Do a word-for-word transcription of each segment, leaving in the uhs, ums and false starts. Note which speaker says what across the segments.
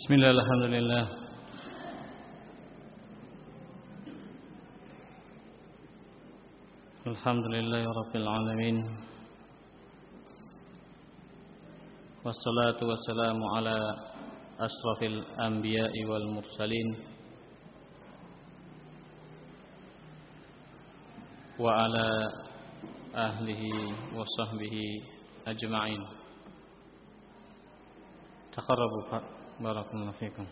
Speaker 1: Bismillah, alhamdulillah. Alhamdulillahi rabbil alamin. Wassalatu wassalamu ala asrafil anbiya'i wal mursalin wa ala ahlihi wa sahbihi ajma'in. Taqarrabu barakallahu fikum.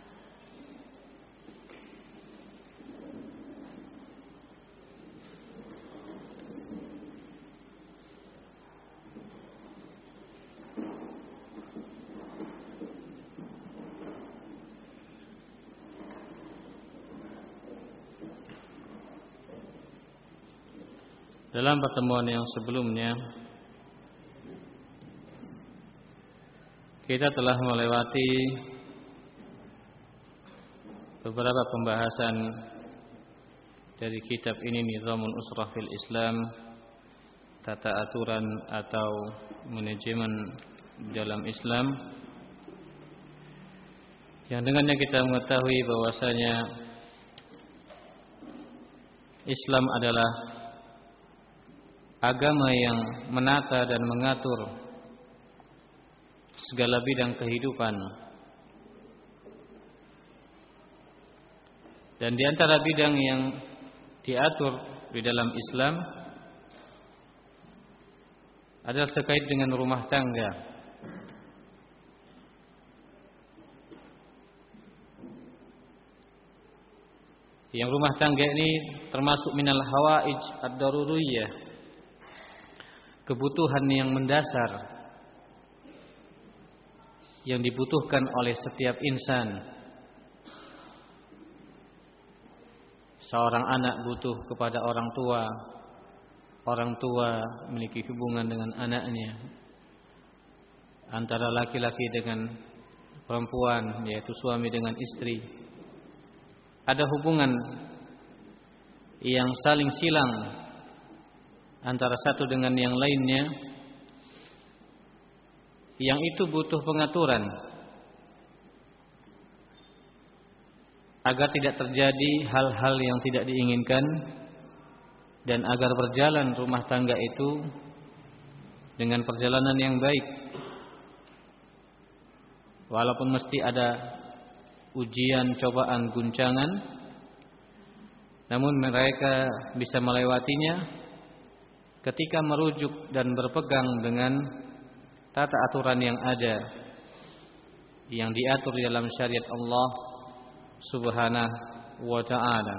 Speaker 1: Dalam pertemuan yang sebelumnya kita telah melewati beberapa pembahasan dari kitab ini, Nizamul Usrah fil Islam, tata aturan atau manajemen dalam Islam, yang dengannya kita mengetahui bahwasanya Islam adalah agama yang menata dan mengatur segala bidang kehidupan. Dan di antara bidang yang diatur di dalam Islam adalah terkait dengan rumah tangga. Yang rumah tangga ini termasuk minal hawaij ad-daruriyah, kebutuhan yang mendasar yang dibutuhkan oleh setiap insan. Seorang anak butuh kepada orang tua, orang tua memiliki hubungan dengan anaknya, antara laki-laki dengan perempuan, yaitu suami dengan istri. Ada hubungan yang saling silang antara satu dengan yang lainnya, yang itu butuh pengaturan agar tidak terjadi hal-hal yang tidak diinginkan, dan agar berjalan rumah tangga itu dengan perjalanan yang baik. Walaupun mesti ada ujian, cobaan, guncangan, namun mereka bisa melewatinya ketika merujuk dan berpegang dengan tata aturan yang ada, yang diatur di dalam syariat Allah Subhanahu wa ta'ala.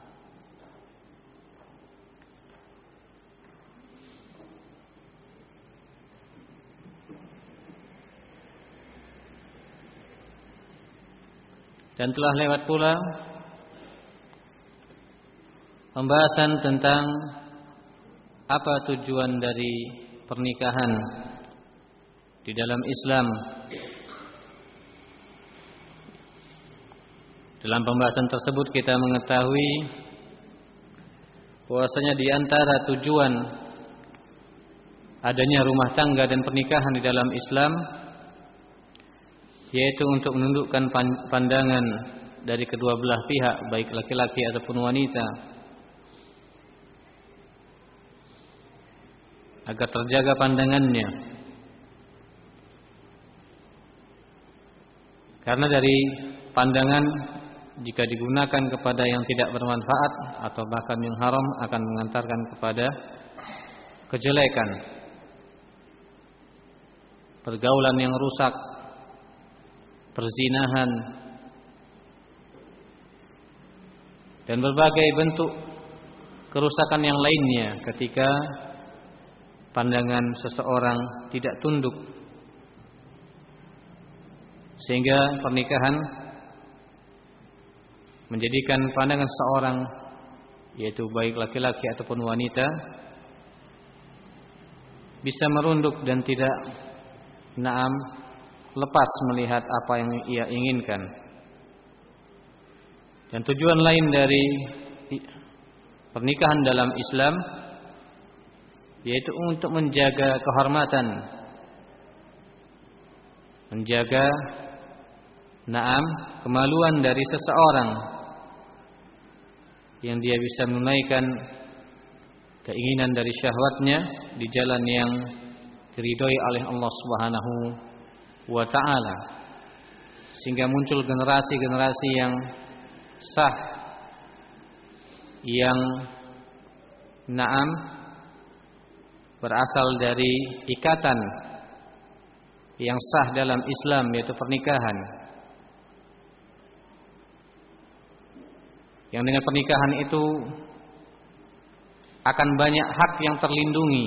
Speaker 1: Dan telah lewat pula pembahasan tentang apa tujuan dari pernikahan di dalam Islam. Dalam pembahasan tersebut kita mengetahui bahwasanya di antara tujuan adanya rumah tangga dan pernikahan di dalam Islam yaitu untuk menundukkan pandangan dari kedua belah pihak, baik laki-laki ataupun wanita, agar terjaga pandangannya. Karena dari pandangan, jika digunakan kepada yang tidak bermanfaat atau bahkan yang haram, akan mengantarkan kepada kejelekan, pergaulan yang rusak, perzinahan, dan berbagai bentuk kerusakan yang lainnya ketika pandangan seseorang tidak tunduk, sehingga pernikahan menjadikan pandangan seorang, yaitu baik laki-laki ataupun wanita, bisa merunduk dan tidak naam lepas melihat apa yang ia inginkan. Dan tujuan lain dari pernikahan dalam Islam yaitu untuk menjaga kehormatan, menjaga Naam, kemaluan dari seseorang yang dia bisa menunaikan keinginan dari syahwatnya di jalan yang diridhoi oleh Allah Subhanahu wa taala, sehingga muncul generasi-generasi yang sah, yang naam berasal dari ikatan yang sah dalam Islam, yaitu pernikahan. Yang dengan pernikahan itu akan banyak hak yang terlindungi.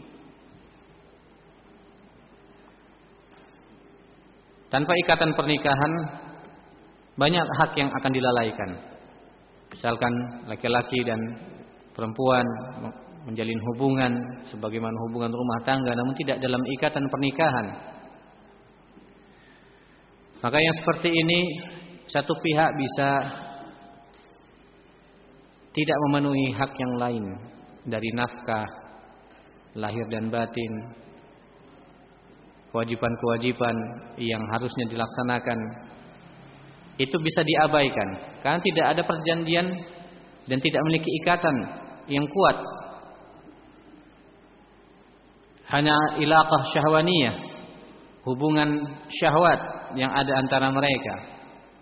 Speaker 1: Tanpa ikatan pernikahan, banyak hak yang akan dilalaikan. Misalkan laki-laki dan perempuan menjalin hubungan sebagaimana hubungan rumah tangga, namun tidak dalam ikatan pernikahan. Maka yang seperti ini, satu pihak bisa tidak memenuhi hak yang lain dari nafkah, lahir dan batin, kewajiban-kewajiban yang harusnya dilaksanakan, itu bisa diabaikan karena tidak ada perjanjian dan tidak memiliki ikatan yang kuat. Hanya ilaqah syahwaniyah, hubungan syahwat yang ada antara mereka.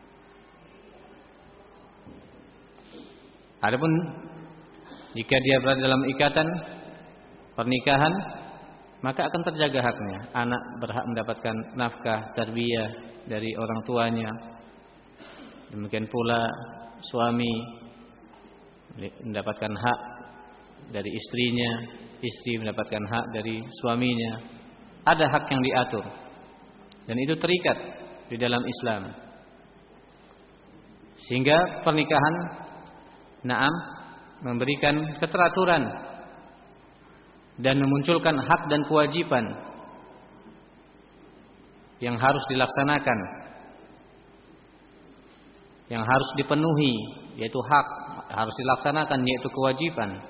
Speaker 1: Adapun jika dia berada dalam ikatan pernikahan, maka akan terjaga haknya. Anak berhak mendapatkan nafkah, tarbiyah dari orang tuanya. Demikian pula suami mendapatkan hak dari istrinya, istri mendapatkan hak dari suaminya. Ada hak yang diatur dan itu terikat di dalam Islam. Sehingga pernikahan naam memberikan keteraturan dan memunculkan hak dan kewajiban yang harus dilaksanakan, yang harus dipenuhi, yaitu hak harus dilaksanakan, yaitu kewajiban.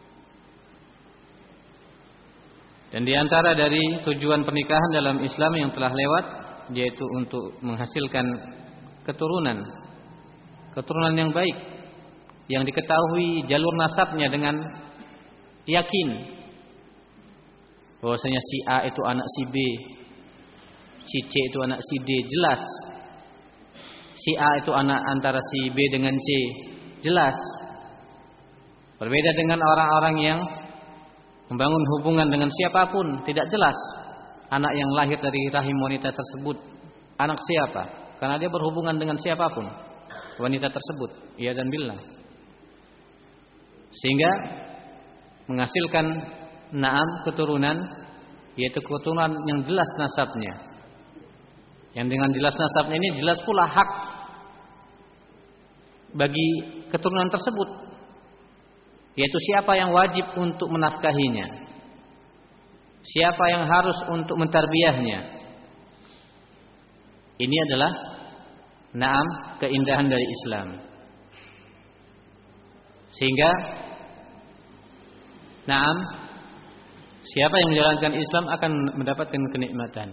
Speaker 1: Dan di antara dari tujuan pernikahan dalam Islam yang telah lewat, yaitu untuk menghasilkan keturunan, keturunan yang baik, yang diketahui jalur nasabnya dengan yakin bahwasanya si A itu anak si B, si C itu anak si D, jelas. Si A itu anak antara si B dengan C, jelas. Berbeda dengan orang-orang yang membangun hubungan dengan siapapun, tidak jelas anak yang lahir dari rahim wanita tersebut anak siapa, karena dia berhubungan dengan siapapun wanita tersebut, iya dan billah. Sehingga menghasilkan naam keturunan, yaitu keturunan yang jelas nasabnya. Yang dengan jelas nasabnya ini jelas pula hak bagi keturunan tersebut, yaitu siapa yang wajib untuk menafkahinya, siapa yang harus untuk mentarbiyahnya. Ini adalah naam keindahan dari Islam. Sehingga naam siapa yang menjalankan Islam akan mendapatkan kenikmatan.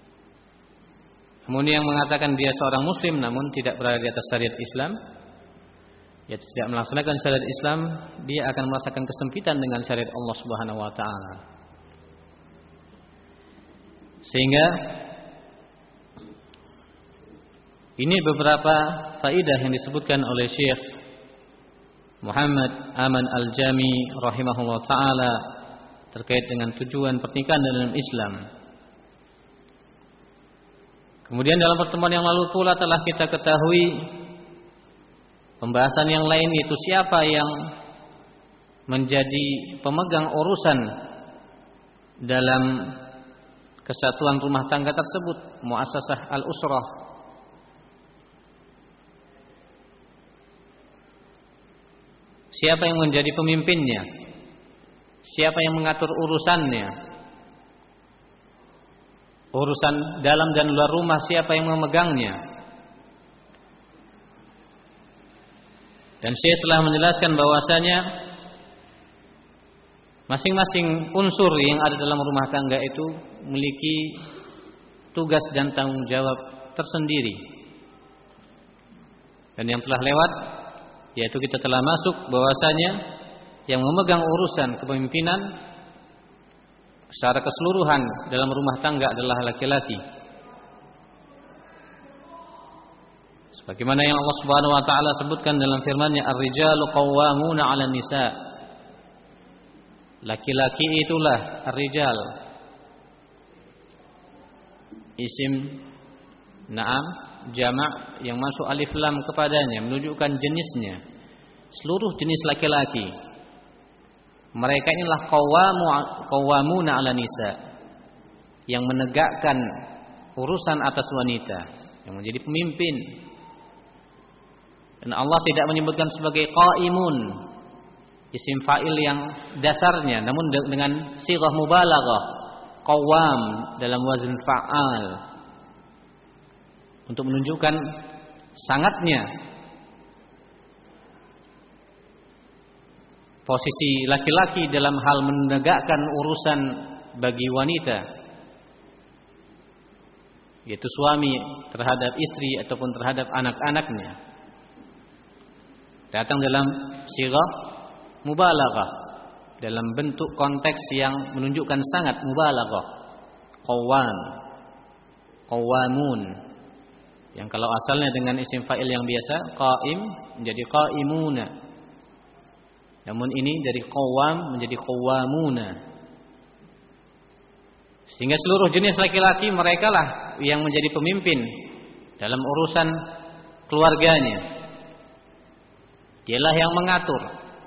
Speaker 1: Namun yang mengatakan dia seorang muslim namun tidak berada di atas syariat Islam, ya tidak melaksanakan syariat Islam, dia akan merasakan kesempitan dengan syariat Allah Subhanahu wa taala. Sehingga ini beberapa faedah yang disebutkan oleh Syekh Muhammad Aman Al-Jami rahimahullah ta'ala terkait dengan tujuan pernikahan dalam Islam. Kemudian dalam pertemuan yang lalu pula telah kita ketahui pembahasan yang lain, yaitu siapa yang menjadi pemegang urusan dalam kesatuan rumah tangga tersebut, muassasah al-usrah. Siapa yang menjadi pemimpinnya? Siapa yang mengatur urusannya? Urusan dalam dan luar rumah siapa yang memegangnya? Dan Syekh telah menjelaskan bahwasanya masing-masing unsur yang ada dalam rumah tangga itu memiliki tugas dan tanggung jawab tersendiri. Dan yang telah lewat, yaitu kita telah masuk bahwasanya yang memegang urusan kepemimpinan secara keseluruhan dalam rumah tangga adalah laki-laki. Sebagaimana yang Allah Subhanahu wa taala sebutkan dalam firman-Nya, "Ar-rijalu qawwamuna 'alan nisa." Laki-laki itulah ar-rijal. Isim na'am jamak yang masuk alif lam kepadanya menunjukkan jenisnya. Seluruh jenis laki-laki. Mereka inilah qawwamu qawwamuna 'alan nisa, yang menegakkan urusan atas wanita, yang menjadi pemimpin. Dan Allah tidak menyebutkan sebagai qaimun, isim fa'il yang dasarnya, namun dengan sighah mubalaghah, qawwam dalam wazn fa'al, untuk menunjukkan sangatnya posisi laki-laki dalam hal menegakkan urusan bagi wanita, yaitu suami terhadap istri ataupun terhadap anak-anaknya. Datang dalam sighah mubalaghah, dalam bentuk konteks yang menunjukkan sangat mubalaghah. Qawwam, qawwamun, yang kalau asalnya dengan isim fa'il yang biasa qaim menjadi qaimuna, namun ini dari qawwam menjadi qawwamuna. Sehingga seluruh jenis laki-laki mereka lah yang menjadi pemimpin dalam urusan keluarganya. Dialah yang mengatur.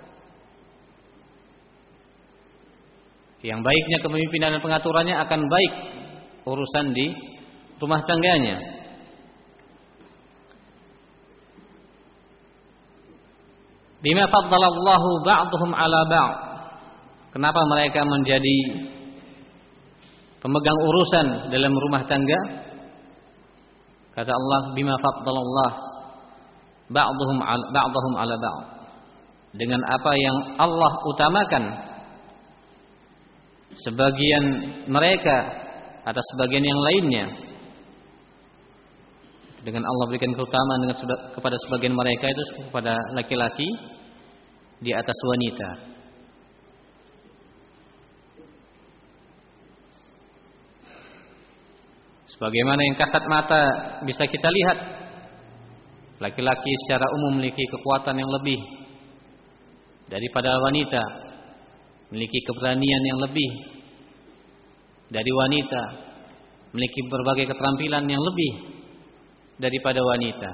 Speaker 1: Yang baiknya kepemimpinan dan pengaturannya akan baik urusan di rumah tangganya. Bima faddalallahu ba'dhum 'ala ba'd. Kenapa mereka menjadi pemegang urusan dalam rumah tangga? Kata Allah, bima faddalallahu ba'dhum 'ala ba'dhum 'ala ba'd. Dengan apa yang Allah utamakan sebagian mereka atas sebagian yang lainnya. Dengan Allah berikan keutamaan dengan kepada sebagian mereka itu kepada laki-laki di atas wanita. Sebagaimana yang kasat mata bisa kita lihat, laki-laki secara umum memiliki kekuatan yang lebih daripada wanita, memiliki keberanian yang lebih dari wanita, memiliki berbagai keterampilan yang lebih daripada wanita,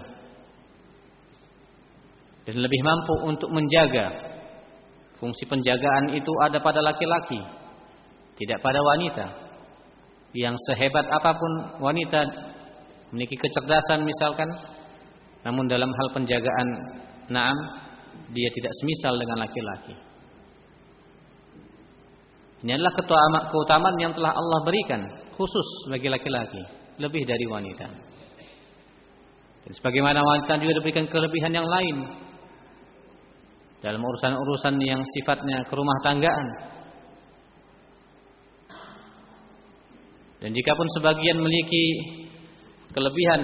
Speaker 1: dan lebih mampu untuk menjaga. Fungsi penjagaan itu ada pada laki-laki, tidak pada wanita. Yang sehebat apapun wanita memiliki kecerdasan misalkan, namun dalam hal penjagaan, naam, dia tidak semisal dengan laki-laki. Ini adalah keutamaan yang telah Allah berikan khusus bagi laki-laki, lebih dari wanita. Dan sebagaimana wanita juga diberikan kelebihan yang lain dalam urusan-urusan yang sifatnya kerumah tanggaan. Dan jikapun sebagian memiliki kelebihan,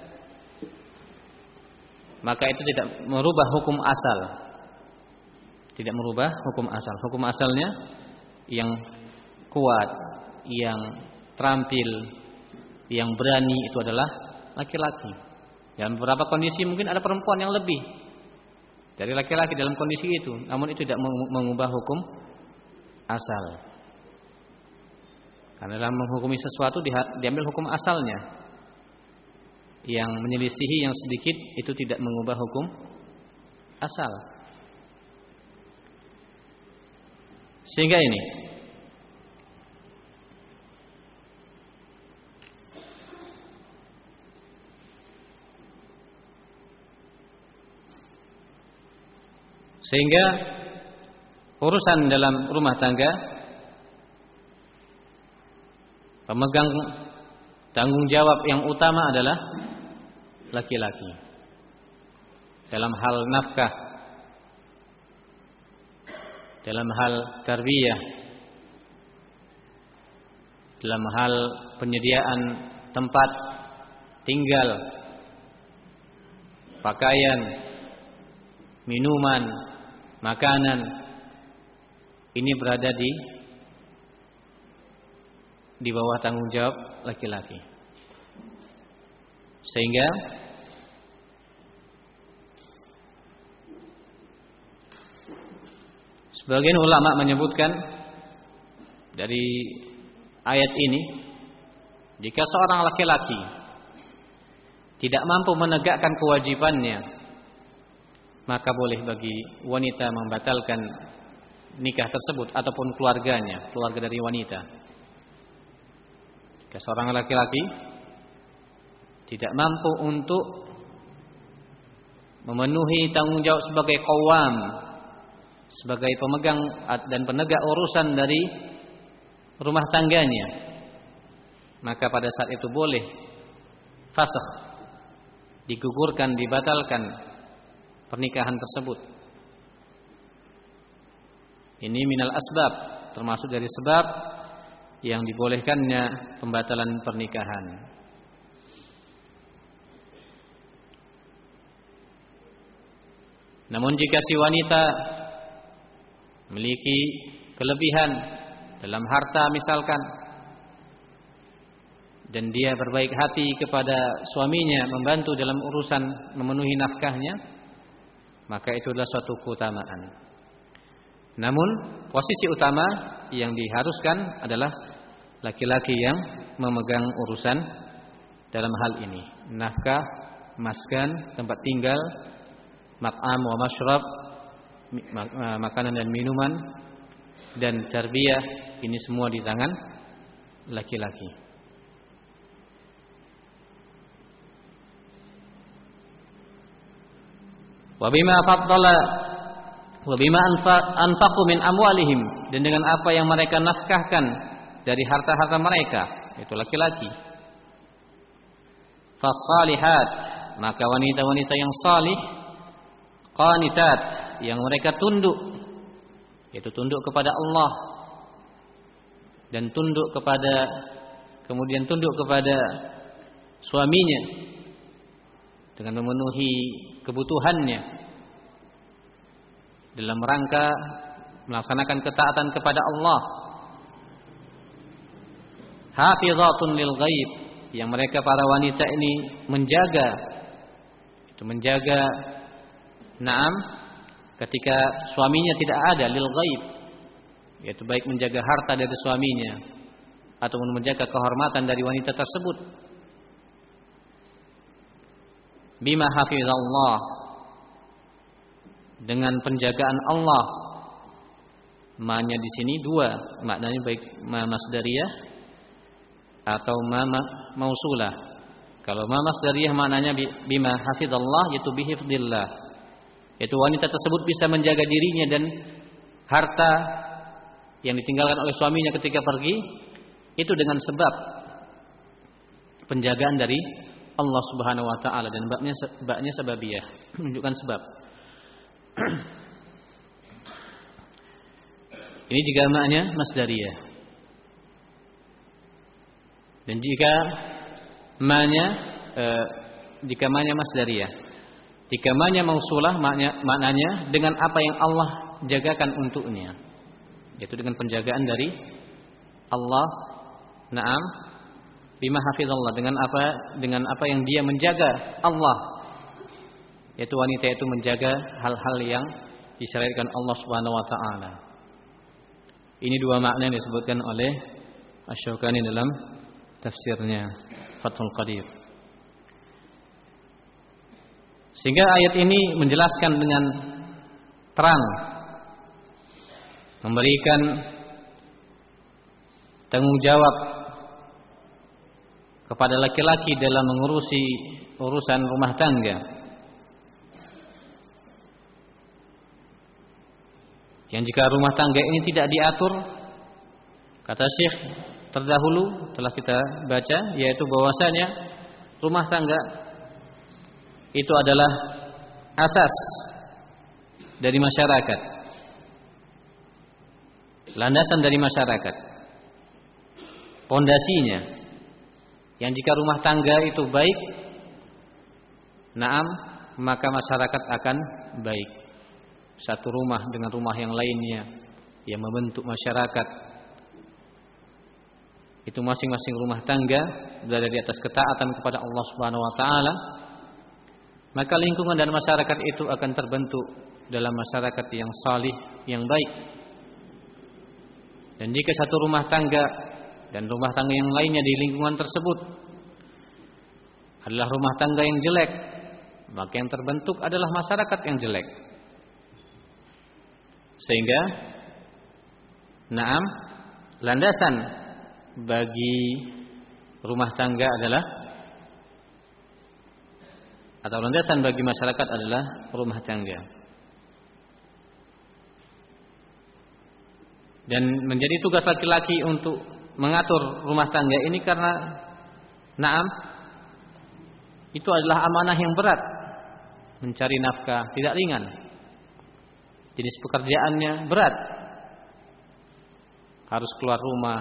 Speaker 1: maka itu tidak merubah hukum asal. Tidak merubah hukum asal. Hukum asalnya yang kuat, yang terampil, yang berani itu adalah laki-laki. Dalam beberapa kondisi mungkin ada perempuan yang lebih dari laki-laki dalam kondisi itu, namun itu tidak mengubah hukum asal. Karena dalam menghukumi sesuatu diambil hukum asalnya. Yang menyelisihi yang sedikit itu tidak mengubah hukum asal. Sehingga ini Sehingga urusan dalam rumah tangga, pemegang tanggung jawab yang utama adalah laki-laki. Dalam hal nafkah, dalam hal tarbiyah, dalam hal penyediaan tempat tinggal, pakaian, minuman, makanan, ini berada di di bawah tanggung jawab laki-laki. Sehingga sebagian ulama menyebutkan dari ayat ini, jika seorang laki-laki tidak mampu menegakkan kewajibannya, maka boleh bagi wanita membatalkan nikah tersebut ataupun keluarganya, keluarga dari wanita. Jika seorang laki-laki tidak mampu untuk memenuhi tanggung jawab sebagai qawwam, sebagai pemegang dan penegak urusan dari rumah tangganya, maka pada saat itu boleh fasakh, digugurkan, dibatalkan pernikahan tersebut. Ini minal asbab, termasuk dari sebab yang dibolehkannya pembatalan pernikahan. Namun jika si wanita memiliki kelebihan dalam harta misalkan, dan dia berbaik hati kepada suaminya, membantu dalam urusan memenuhi nafkahnya, maka itu adalah suatu keutamaan. Namun posisi utama yang diharuskan adalah laki-laki yang memegang urusan dalam hal ini. Nafkah, maskan, tempat tinggal, mat'am wa masyrab, makanan dan minuman, dan tarbiyah, ini semua di tangan laki-laki. Wa bima faddala wa bima anfaqu min amwalihim, dan dengan apa yang mereka nafkahkan dari harta-harta mereka, itu laki-laki. Fasalihat, maka wanita-wanita yang salih, qanitat, yang mereka tunduk, yaitu tunduk kepada Allah dan tunduk kepada kemudian tunduk kepada suaminya dengan memenuhi kebutuhannya dalam rangka melaksanakan ketaatan kepada Allah. Hafizatun lil ghaib, yang mereka para wanita ini menjaga, itu menjaga na'am ketika suaminya tidak ada, lil ghaib, yaitu baik menjaga harta dari suaminya ataupun menjaga kehormatan dari wanita tersebut. Bima hafizallah, dengan penjagaan Allah. Ma-nya di sini dua, maknanya baik ma masdariyah atau ma mausulah. Kalau ma masdariyah maknanya bima hafizallah, yaitu bihifdillah, yaitu wanita tersebut bisa menjaga dirinya dan harta yang ditinggalkan oleh suaminya ketika pergi, itu dengan sebab penjagaan dari Allah Subhanahu wa taala, dan babnya babnya sababiyah, menunjukkan sebab. Ini jika maknanya masdariyah. Dan jika maknanya eh, jika maknanya masdariyah. Jika maknanya mausulah, maknanya, maknanya dengan apa yang Allah jagakan untuknya, yaitu dengan penjagaan dari Allah. Naam, bima hafizallah, dengan apa dengan apa yang dia menjaga Allah, yaitu wanita itu menjaga hal-hal yang disyariatkan Allah Subhanahu wa taala. Ini dua makna yang disebutkan oleh Asy-Syaukani dalam tafsirnya Fathul Qadir. Sehingga ayat ini menjelaskan dengan terang, memberikan tanggung jawab kepada laki-laki dalam mengurusi urusan rumah tangga. Yang jika rumah tangga ini tidak diatur, kata Syekh terdahulu telah kita baca, yaitu bahwasanya rumah tangga itu adalah asas dari masyarakat, landasan dari masyarakat, pondasinya. Yang jika rumah tangga itu baik, naam, maka masyarakat akan baik. Satu rumah dengan rumah yang lainnya yang membentuk masyarakat, itu masing-masing rumah tangga berada di atas ketaatan kepada Allah Subhanahu wa taala, maka lingkungan dan masyarakat itu akan terbentuk dalam masyarakat yang salih, yang baik. Dan jika satu rumah tangga dan rumah tangga yang lainnya di lingkungan tersebut adalah rumah tangga yang jelek, maka yang terbentuk adalah masyarakat yang jelek. Sehingga naam, landasan bagi rumah tangga adalah, atau landasan bagi masyarakat adalah rumah tangga. Dan menjadi tugas laki-laki untuk mengatur rumah tangga ini karena naam, itu adalah amanah yang berat. Mencari nafkah tidak ringan. Jenis pekerjaannya berat. Harus keluar rumah.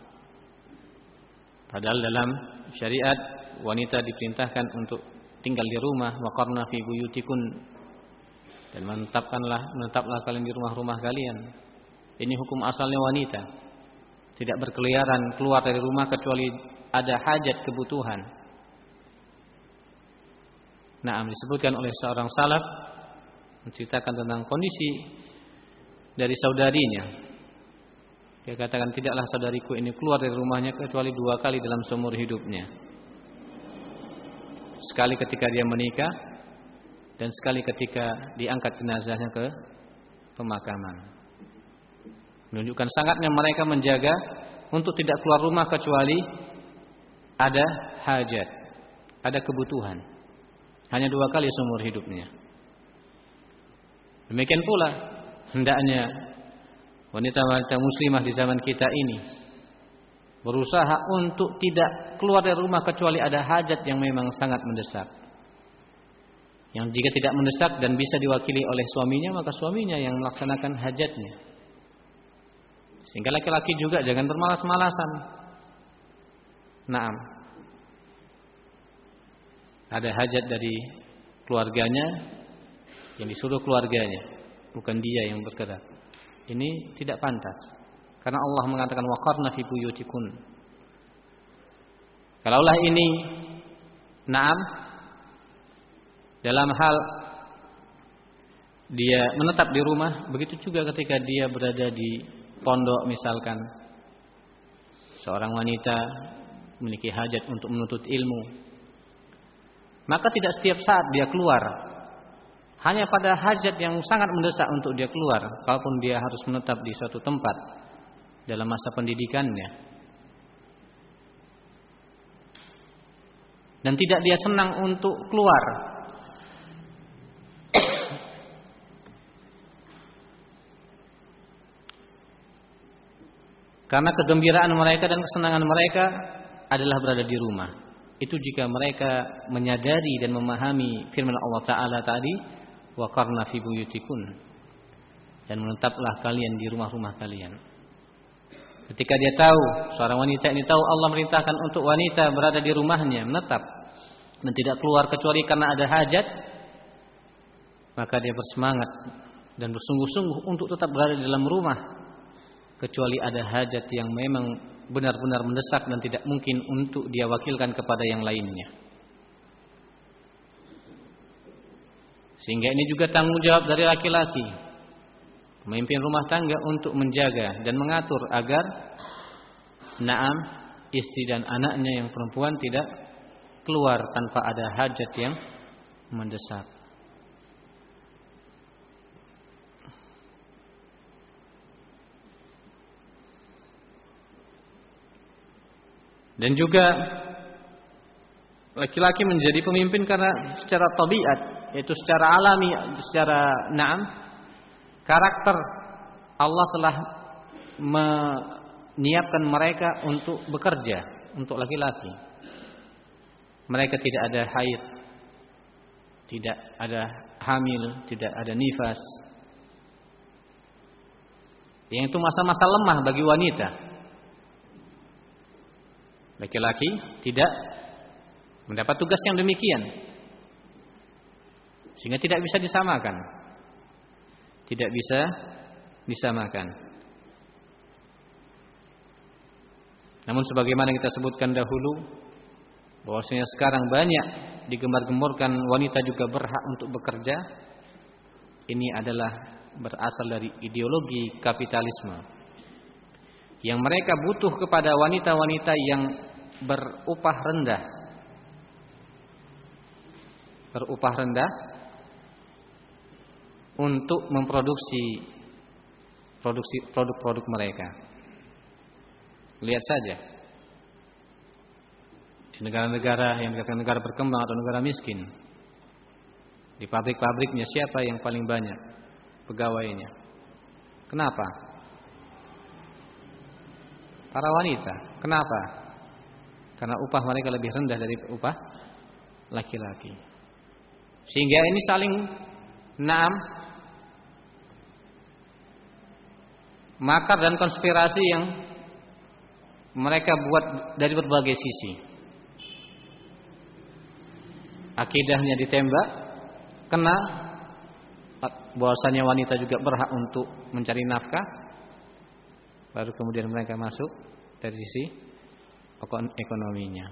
Speaker 1: Padahal dalam syariat wanita diperintahkan untuk tinggal di rumah, waqarna fi buyutikun, dan menetapkanlah menetaplah kalian di rumah-rumah kalian. Ini hukum asalnya wanita. Tidak berkeliaran keluar dari rumah kecuali ada hajat kebutuhan. Nah, disebutkan oleh seorang salaf menceritakan tentang kondisi dari saudarinya. Dia katakan, tidaklah saudariku ini keluar dari rumahnya kecuali dua kali dalam seumur hidupnya. Sekali ketika dia menikah, dan sekali ketika diangkat jenazahnya ke pemakaman. Menunjukkan sangatnya mereka menjaga untuk tidak keluar rumah kecuali ada hajat, ada kebutuhan. Hanya dua kali seumur hidupnya. Demikian pula hendaknya wanita-wanita muslimah di zaman kita ini berusaha untuk tidak keluar dari rumah kecuali ada hajat yang memang sangat mendesak. Yang jika tidak mendesak dan bisa diwakili oleh suaminya, maka suaminya yang melaksanakan hajatnya. Sehingga laki-laki juga jangan bermalas-malasan. Naam. Ada hajat dari keluarganya yang disuruh keluarganya, bukan dia yang bergerak. Ini tidak pantas. Karena Allah mengatakan waqarna fi buyutikun. Kalaulah ini naam dalam hal dia menetap di rumah, begitu juga ketika dia berada di pondok misalkan. Seorang wanita memiliki hajat untuk menuntut ilmu, maka tidak setiap saat dia keluar. Hanya pada hajat yang sangat mendesak untuk dia keluar, kalaupun dia harus menetap di suatu tempat dalam masa pendidikannya. Dan tidak dia senang untuk keluar. Karena kegembiraan mereka dan kesenangan mereka adalah berada di rumah. Itu jika mereka menyadari dan memahami firman Allah Ta'ala tadi, waqarna fi buyutikun, dan menetaplah kalian di rumah-rumah kalian. Ketika dia tahu, seorang wanita ini tahu Allah merintahkan untuk wanita berada di rumahnya, menetap dan tidak keluar kecuali karena ada hajat, maka dia bersemangat dan bersungguh-sungguh untuk tetap berada di dalam rumah, kecuali ada hajat yang memang benar-benar mendesak dan tidak mungkin untuk dia wakilkan kepada yang lainnya. Sehingga ini juga tanggung jawab dari laki-laki, pemimpin rumah tangga, untuk menjaga dan mengatur agar naam istri dan anaknya yang perempuan tidak keluar tanpa ada hajat yang mendesak. Dan juga laki-laki menjadi pemimpin karena secara tabiat, yaitu secara alami, secara naam karakter, Allah telah menyiapkan mereka untuk bekerja, untuk laki-laki. Mereka tidak ada haid, tidak ada hamil, tidak ada nifas. Yang itu masa-masa lemah bagi wanita. Laki-laki tidak mendapat tugas yang demikian. Sehingga tidak bisa disamakan. Tidak bisa disamakan. Namun sebagaimana kita sebutkan dahulu, bahwasanya sekarang banyak digembar-gemborkan wanita juga berhak untuk bekerja. Ini adalah berasal dari ideologi kapitalisme, yang mereka butuh kepada wanita-wanita yang berupah rendah. Berupah rendah untuk memproduksi produksi produk-produk mereka. Lihat saja di negara-negara yang dikatakan negara berkembang atau negara miskin, di pabrik-pabriknya siapa yang paling banyak pegawainya? Kenapa? Para wanita. Kenapa? Karena upah mereka lebih rendah dari upah laki-laki. Sehingga ini saling naam makar dan konspirasi yang mereka buat dari berbagai sisi. Akidahnya ditembak, kena bahwasanya wanita juga berhak untuk mencari nafkah. Baru kemudian mereka masuk dari sisi ekonominya.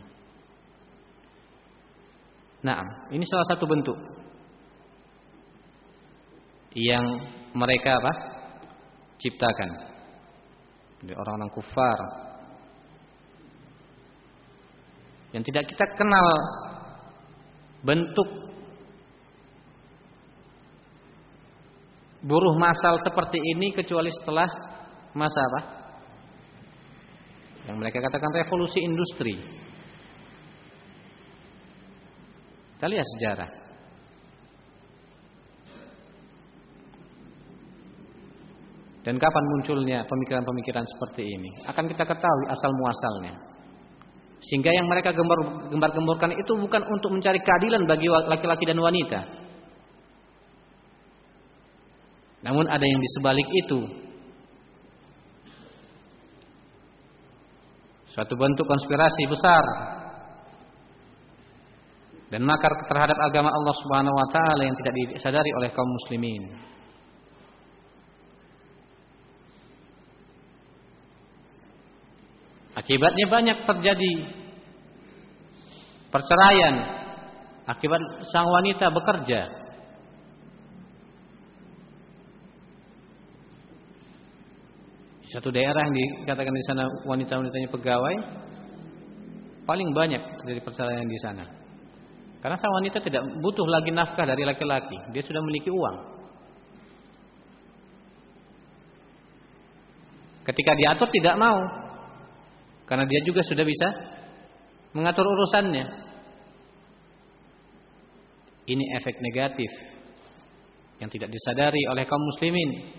Speaker 1: Nah, ini salah satu bentuk yang mereka apa? Ciptakan dari orang-orang kufar yang tidak kita kenal bentuk buruh massal seperti ini kecuali setelah masa apa? Yang mereka katakan revolusi industri. Kita lihat sejarah. Dan kapan munculnya pemikiran-pemikiran seperti ini? Akan kita ketahui asal muasalnya. Sehingga yang mereka gembar-gemborkan itu bukan untuk mencari keadilan bagi laki-laki dan wanita. Namun ada yang di sebalik itu. Suatu bentuk konspirasi besar dan makar terhadap agama Allah Subhanahu wa taala yang tidak disadari oleh kaum muslimin. Akibatnya banyak terjadi perceraian akibat sang wanita bekerja. Di satu daerah yang dikatakan di sana wanita-wanitanya pegawai, paling banyak terjadi perceraian di sana. Karena sang wanita tidak butuh lagi nafkah dari laki-laki, dia sudah memiliki uang. Ketika diatur tidak mau, karena dia juga sudah bisa mengatur urusannya. Ini efek negatif yang tidak disadari oleh kaum muslimin,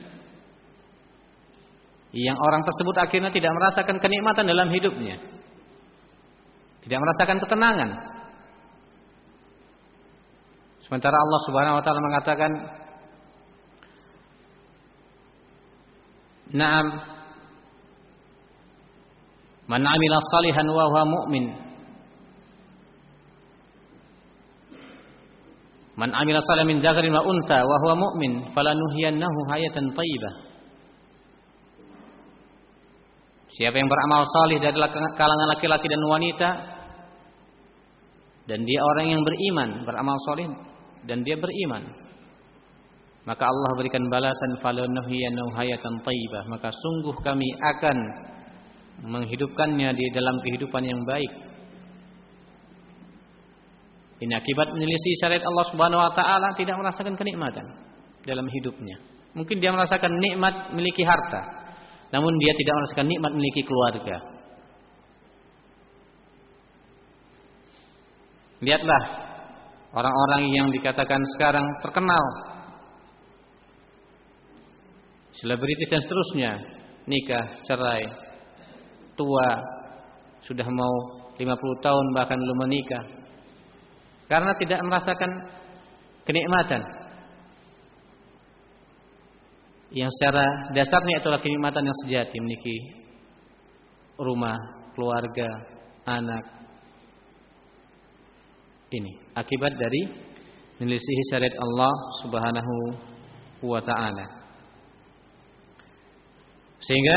Speaker 1: yang orang tersebut akhirnya tidak merasakan kenikmatan dalam hidupnya, tidak merasakan ketenangan. Sementara Allah Subhanahu wa taala mengatakan, "Na'am, man 'amila shalihan wa huwa mu'min." Man 'amila shalihan min dzakarin wa untha wa huwa mu'min falanuhyiyannahu hayatan thayyibah. Siapa yang beramal salih dari kalangan laki-laki dan wanita dan dia orang yang beriman, beramal salih dan dia beriman, maka Allah berikan balasan falanuhyiyannahu hayatan thayyibah, maka sungguh kami akan menghidupkannya di dalam kehidupan yang baik. Ini akibat menyelisih syariat Allah Subhanahu wa taala, tidak merasakan kenikmatan dalam hidupnya. Mungkin dia merasakan nikmat memiliki harta, namun dia tidak merasakan nikmat memiliki keluarga. Lihatlah orang-orang yang dikatakan sekarang terkenal, selebritis dan seterusnya, nikah, cerai, tua, sudah mau lima puluh tahun bahkan belum menikah, karena tidak merasakan kenikmatan yang secara dasarnya itulah kenikmatan yang sejati, memiliki rumah, keluarga, anak. Ini akibat dari menyelisihi syariat Allah Subhanahu wa taala. Sehingga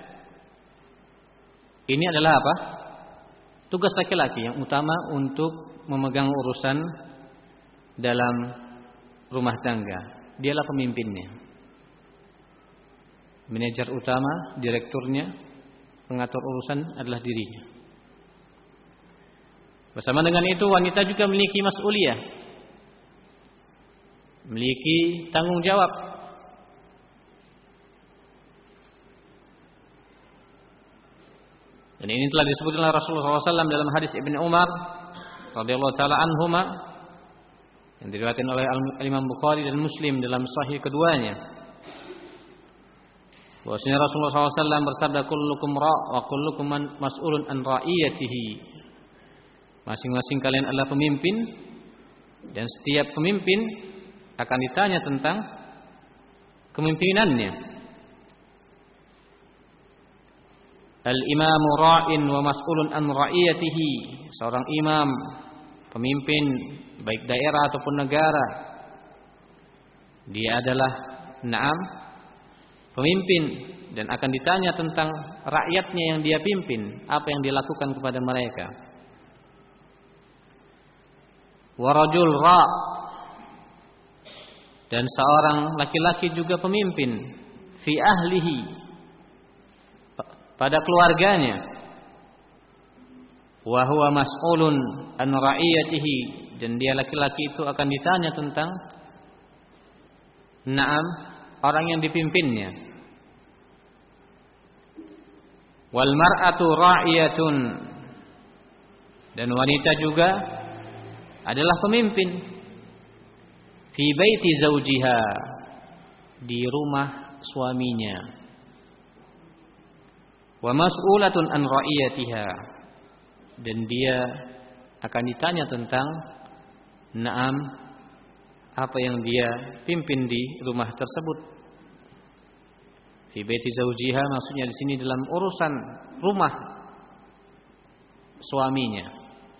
Speaker 1: ini adalah apa? Tugas laki-laki yang utama untuk memegang urusan dalam rumah tangga. Dialah pemimpinnya. Manajer utama, direkturnya, pengatur urusan adalah dirinya. Bersama dengan itu wanita juga memiliki mas'uliyah, memiliki tanggung jawab. Dan ini telah disebutkan oleh Rasulullah shallallahu alaihi wasallam dalam hadis Ibnu Umar radhiyallahu taala anhuma yang diriwayatkan oleh Imam Bukhari dan Muslim dalam sahih keduanya. Bahwasanya Rasulullah shallallahu alaihi wasallam bersabda, kullukum ra' wa kullukum mas'ulun an ra'iyatihi. Masing-masing kalian adalah pemimpin dan setiap pemimpin akan ditanya tentang kepemimpinannya. Al-imamu ra'in wa mas'ulun an ra'iyatihi. Seorang imam, pemimpin baik daerah ataupun negara, dia adalah na'am pemimpin dan akan ditanya tentang rakyatnya yang dia pimpin, apa yang dia lakukan kepada mereka. Wa rajul ra', dan seorang laki-laki juga pemimpin fi ahlihi, pada keluarganya. Wa huwa mas'ulun an ra'iyatihi, dan dia laki-laki itu akan ditanya tentang na'am orang yang dipimpinnya. Wal mar'atu ra'iyatun, dan wanita juga adalah pemimpin fi baiti zaujiha, di rumah suaminya. Wa mas'ulatun an ra'iyatiha, dan dia akan ditanya tentang na'am apa yang dia pimpin di rumah tersebut. Fi baiti zaujiha maksudnya di sini dalam urusan rumah suaminya.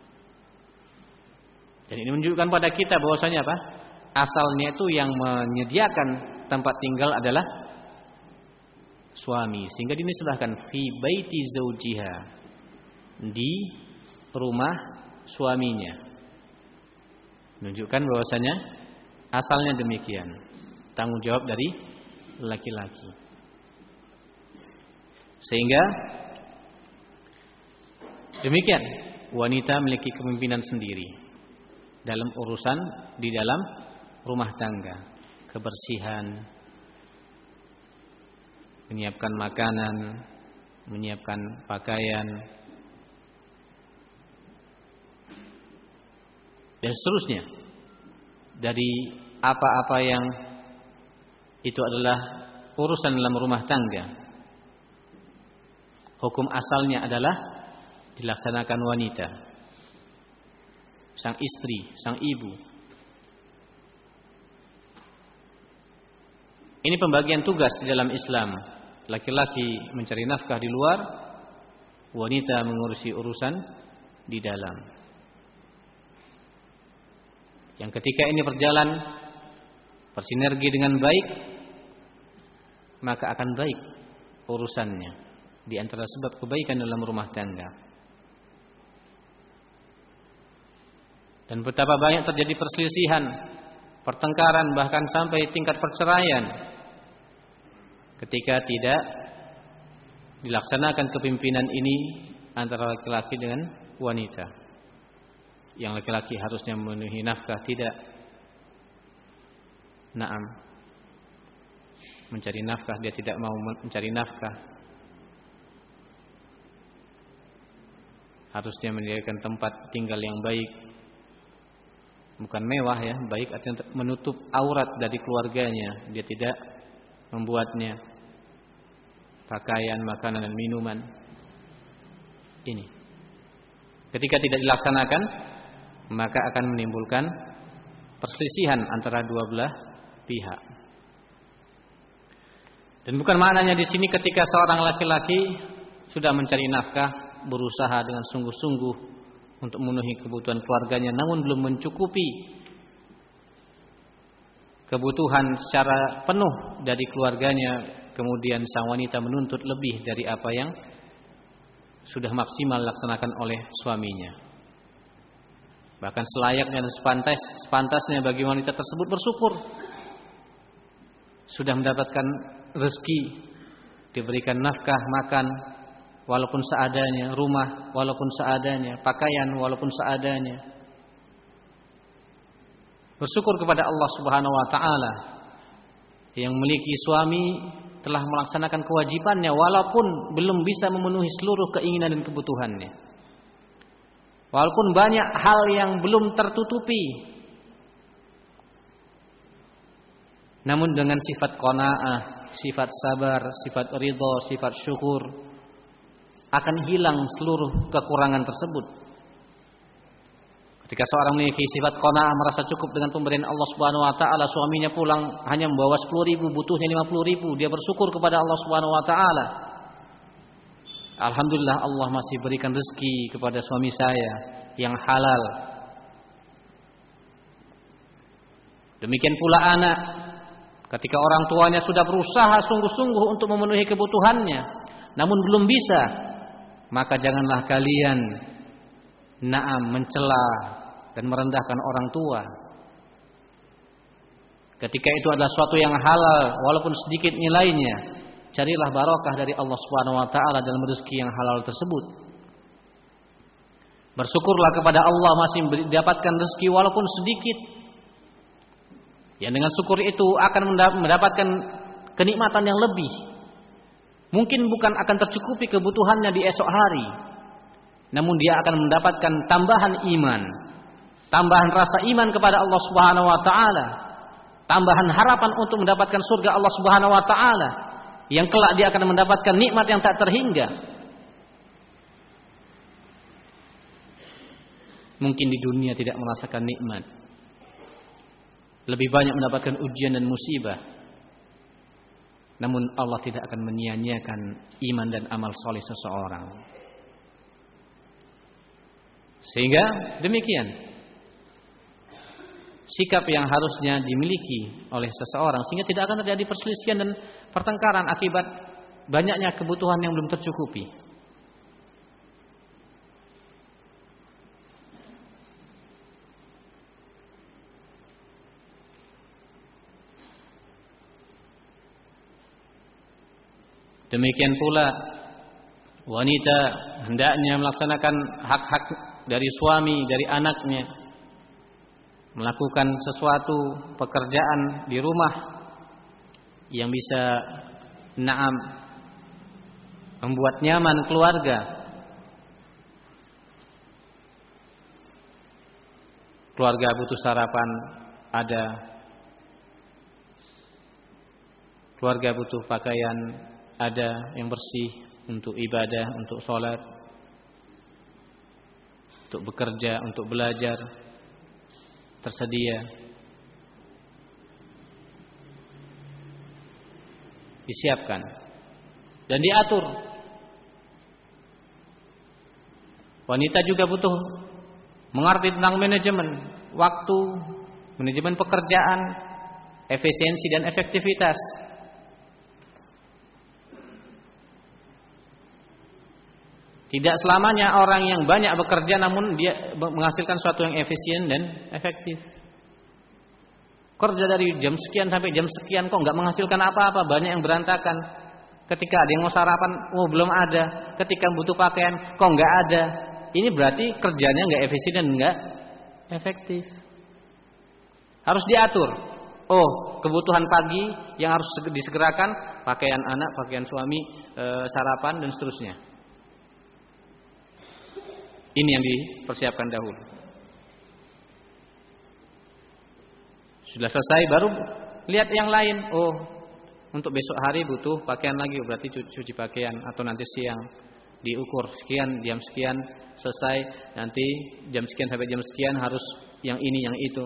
Speaker 1: Dan ini menunjukkan pada kita bahwasanya apa? Asalnya itu yang menyediakan tempat tinggal adalah suami, sehingga dinisbahkan fi baiti zaujiha, di rumah suaminya. Menunjukkan bahwasanya asalnya demikian, tanggung jawab dari laki-laki. Sehingga demikian wanita memiliki kepemimpinan sendiri dalam urusan di dalam rumah tangga, kebersihan, menyiapkan makanan, menyiapkan pakaian, dan seterusnya. Dari apa-apa yang itu adalah urusan dalam rumah tangga, hukum asalnya adalah dilaksanakan wanita, sang istri, sang ibu. Ini pembagian tugas di dalam Islam. Laki-laki mencari nafkah di luar, wanita mengurusi urusan di dalam. Yang ketika ini berjalan bersinergi dengan baik, maka akan baik urusannya. Di antara sebab kebaikan dalam rumah tangga. Dan betapa banyak terjadi perselisihan, pertengkaran, bahkan sampai tingkat perceraian ketika tidak dilaksanakan kepemimpinan ini antara laki-laki dengan wanita. Yang laki-laki harusnya memenuhi nafkah, tidak na'am mencari nafkah, dia tidak mau mencari nafkah. Harusnya menyediakan tempat tinggal yang baik, bukan mewah ya, baik artinya menutup aurat dari keluarganya. Dia tidak membuatnya pakaian, makanan dan minuman. Ini ketika tidak dilaksanakan, maka akan menimbulkan perselisihan antara dua belah pihak. Dan bukan maknanya di sini ketika seorang laki-laki sudah mencari nafkah, berusaha dengan sungguh-sungguh untuk memenuhi kebutuhan keluarganya, namun belum mencukupi kebutuhan secara penuh dari keluarganya, kemudian sang wanita menuntut lebih dari apa yang sudah maksimal dilaksanakan oleh suaminya. Bahkan selayaknya dan sepantas, sepantasnya bagi wanita tersebut bersyukur sudah mendapatkan rezeki, diberikan nafkah makan walaupun seadanya, rumah walaupun seadanya, pakaian walaupun seadanya. Bersyukur kepada Allah Subhanahu wa taala yang memiliki suami telah melaksanakan kewajibannya walaupun belum bisa memenuhi seluruh keinginan dan kebutuhannya. Walaupun banyak hal yang belum tertutupi, namun dengan sifat qanaah, sifat sabar, sifat ridha, sifat syukur akan hilang seluruh kekurangan tersebut. Ketika seorang memiliki sifat qanaah, merasa cukup dengan pemberian Allah Subhanahu wa taala, suaminya pulang hanya membawa sepuluh ribu, butuhnya lima puluh ribu, dia bersyukur kepada Allah Subhanahu wa taala. Alhamdulillah, Allah masih berikan rezeki kepada suami saya yang halal. Demikian pula anak, ketika orang tuanya sudah berusaha sungguh-sungguh untuk memenuhi kebutuhannya, namun belum bisa, maka janganlah kalian na'am mencela dan merendahkan orang tua. Ketika itu adalah suatu yang halal walaupun sedikit nilainya, carilah barokah dari Allah Subhanahu wa taala dalam rezeki yang halal tersebut. Bersyukurlah kepada Allah masih mendapatkan rezeki walaupun sedikit. Yang dengan syukur itu akan mendapatkan kenikmatan yang lebih. Mungkin bukan akan tercukupi kebutuhannya di esok hari, namun dia akan mendapatkan tambahan iman, tambahan rasa iman kepada Allah Subhanahu wa taala, tambahan harapan untuk mendapatkan surga Allah Subhanahu wa taala, yang kelak dia akan mendapatkan nikmat yang tak terhingga. Mungkin di dunia tidak merasakan nikmat, lebih banyak mendapatkan ujian dan musibah, namun Allah tidak akan menyia-nyiakan iman dan amal soleh seseorang. Sehingga demikian sikap yang harusnya dimiliki oleh seseorang, sehingga tidak akan terjadi perselisihan dan pertengkaran akibat banyaknya kebutuhan yang belum tercukupi. Demikian pula wanita hendaknya melaksanakan hak-hak dari suami, dari anaknya, melakukan sesuatu pekerjaan di rumah yang bisa na'am membuat nyaman keluarga. Keluarga butuh sarapan, ada. Keluarga butuh pakaian, ada yang bersih untuk ibadah, untuk sholat, untuk bekerja, untuk belajar, tersedia. Disiapkan dan diatur. Wanita juga butuh mengerti tentang manajemen waktu, manajemen pekerjaan, efisiensi dan efektivitas. Tidak selamanya orang yang banyak bekerja namun dia menghasilkan sesuatu yang efisien dan efektif. Kerja dari jam sekian sampai jam sekian kok nggak menghasilkan apa-apa, banyak yang berantakan. Ketika ada yang mau sarapan, oh belum ada. Ketika butuh pakaian, kok nggak ada. Ini berarti kerjanya nggak efisien dan nggak efektif. Harus diatur. Oh, kebutuhan pagi yang harus disegerakan, pakaian anak, pakaian suami, e, sarapan dan seterusnya. Ini yang dipersiapkan dahulu. Sudah selesai baru lihat yang lain. Oh, untuk besok hari butuh pakaian lagi, berarti cuci pakaian, atau nanti siang diukur sekian, jam sekian selesai, nanti jam sekian sampai jam sekian harus yang ini yang itu.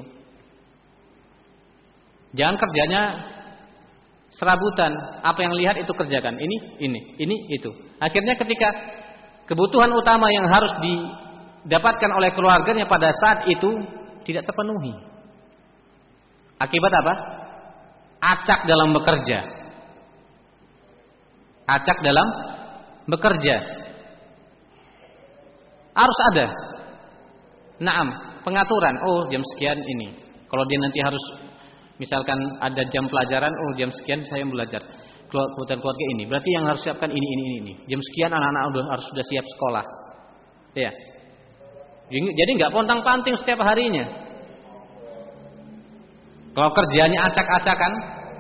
Speaker 1: Jangan kerjanya serabutan, apa yang lihat itu kerjakan, ini ini ini itu. Akhirnya ketika kebutuhan utama yang harus didapatkan oleh keluarganya pada saat itu tidak terpenuhi. Akibat apa? acak dalam bekerja. Acak dalam bekerja. Harus ada. Naam, pengaturan. Oh, jam sekian ini. Kalau dia nanti harus misalkan ada jam pelajaran, oh jam sekian saya belajar. Kebutuhan keluarga ini. Berarti yang harus siapkan ini ini ini ini. Jam sekian anak-anak udah harus sudah siap sekolah. Ya. Jadi enggak pontang-panting setiap harinya. Kalau kerjanya acak-acakan,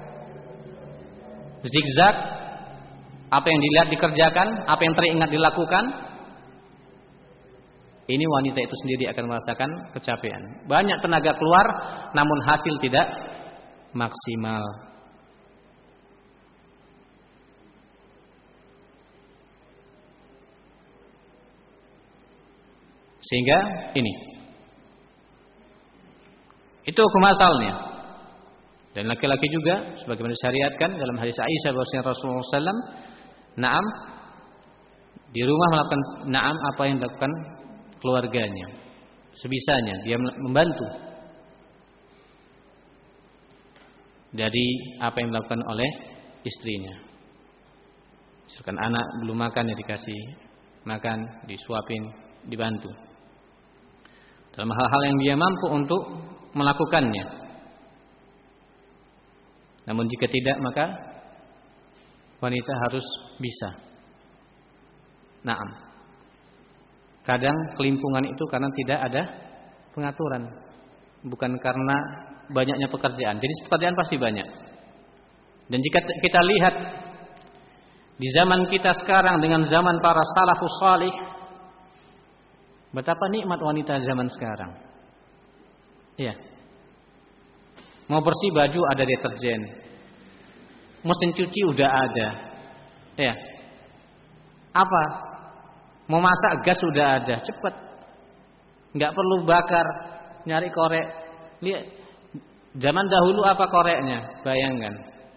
Speaker 1: zigzag, apa yang dilihat dikerjakan, apa yang teringat dilakukan, ini wanita itu sendiri akan merasakan kecapean. Banyak tenaga keluar, namun hasil tidak maksimal. Sehingga ini, itu hukum asalnya. Dan laki-laki juga sebagaimana disyariatkan dalam hadis Aisyah bahwasanya Rasulullah sallallahu alaihi wasallam na'am di rumah melakukan na'am apa yang dilakukan keluarganya sebisanya, dia membantu dari apa yang dilakukan oleh istrinya. Misalkan anak belum makan ya dikasih makan, disuapin, dibantu dalam hal-hal yang dia mampu untuk melakukannya. Namun jika tidak, maka wanita harus bisa. Naam. Kadang kelimpungan itu karena tidak ada pengaturan, bukan karena banyaknya pekerjaan. Jadi pekerjaan pasti banyak. Dan jika kita lihat di zaman kita sekarang dengan zaman para salafus salih, betapa nikmat wanita zaman sekarang. Iya. Mau bersih baju ada deterjen. Mesin cuci udah ada. Ya. Apa? Mau masak gas sudah ada, cepat. Enggak perlu bakar, nyari korek. Lihat zaman dahulu apa koreknya? Bayangkan.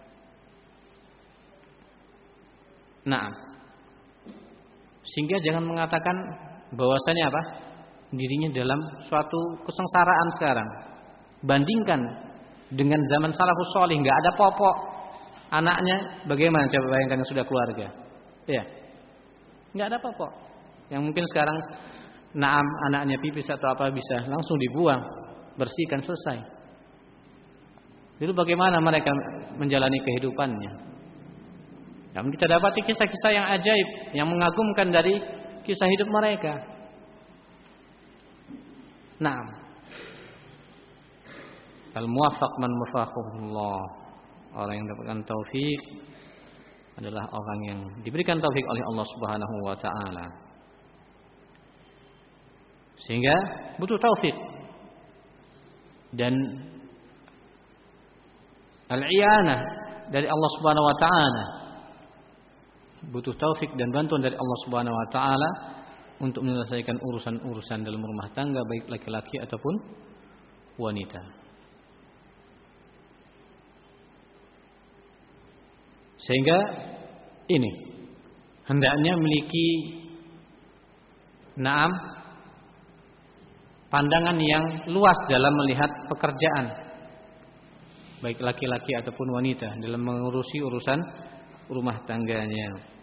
Speaker 1: Nah. Sehingga jangan mengatakan bahwasanya apa? Dirinya dalam suatu kesengsaraan sekarang. Bandingkan dengan zaman salafus salih, enggak ada popok. Anaknya bagaimana coba bayangkan yang sudah keluarga. Ya. Enggak ada popok. Yang mungkin sekarang naam anaknya pipis atau apa bisa langsung dibuang, bersihkan selesai. Dulu bagaimana mereka menjalani kehidupannya? Namun kita dapati kisah-kisah yang ajaib, yang mengagumkan dari kisah hidup mereka. Naam. Al-muwaffaq man wafaqahullah. Orang yang mendapatkan taufik adalah orang yang diberikan taufik oleh Allah Subhanahu wa taala. Sehingga butuh taufik. Dan al-i'anah dari Allah Subhanahu wa taala. Butuh taufik dan bantuan dari Allah Subhanahu wa taala untuk menyelesaikan urusan-urusan dalam rumah tangga baik laki-laki ataupun wanita. Sehingga ini hendaknya memiliki naam pandangan yang luas dalam melihat pekerjaan baik laki-laki ataupun wanita dalam mengurusi urusan rumah tangganya.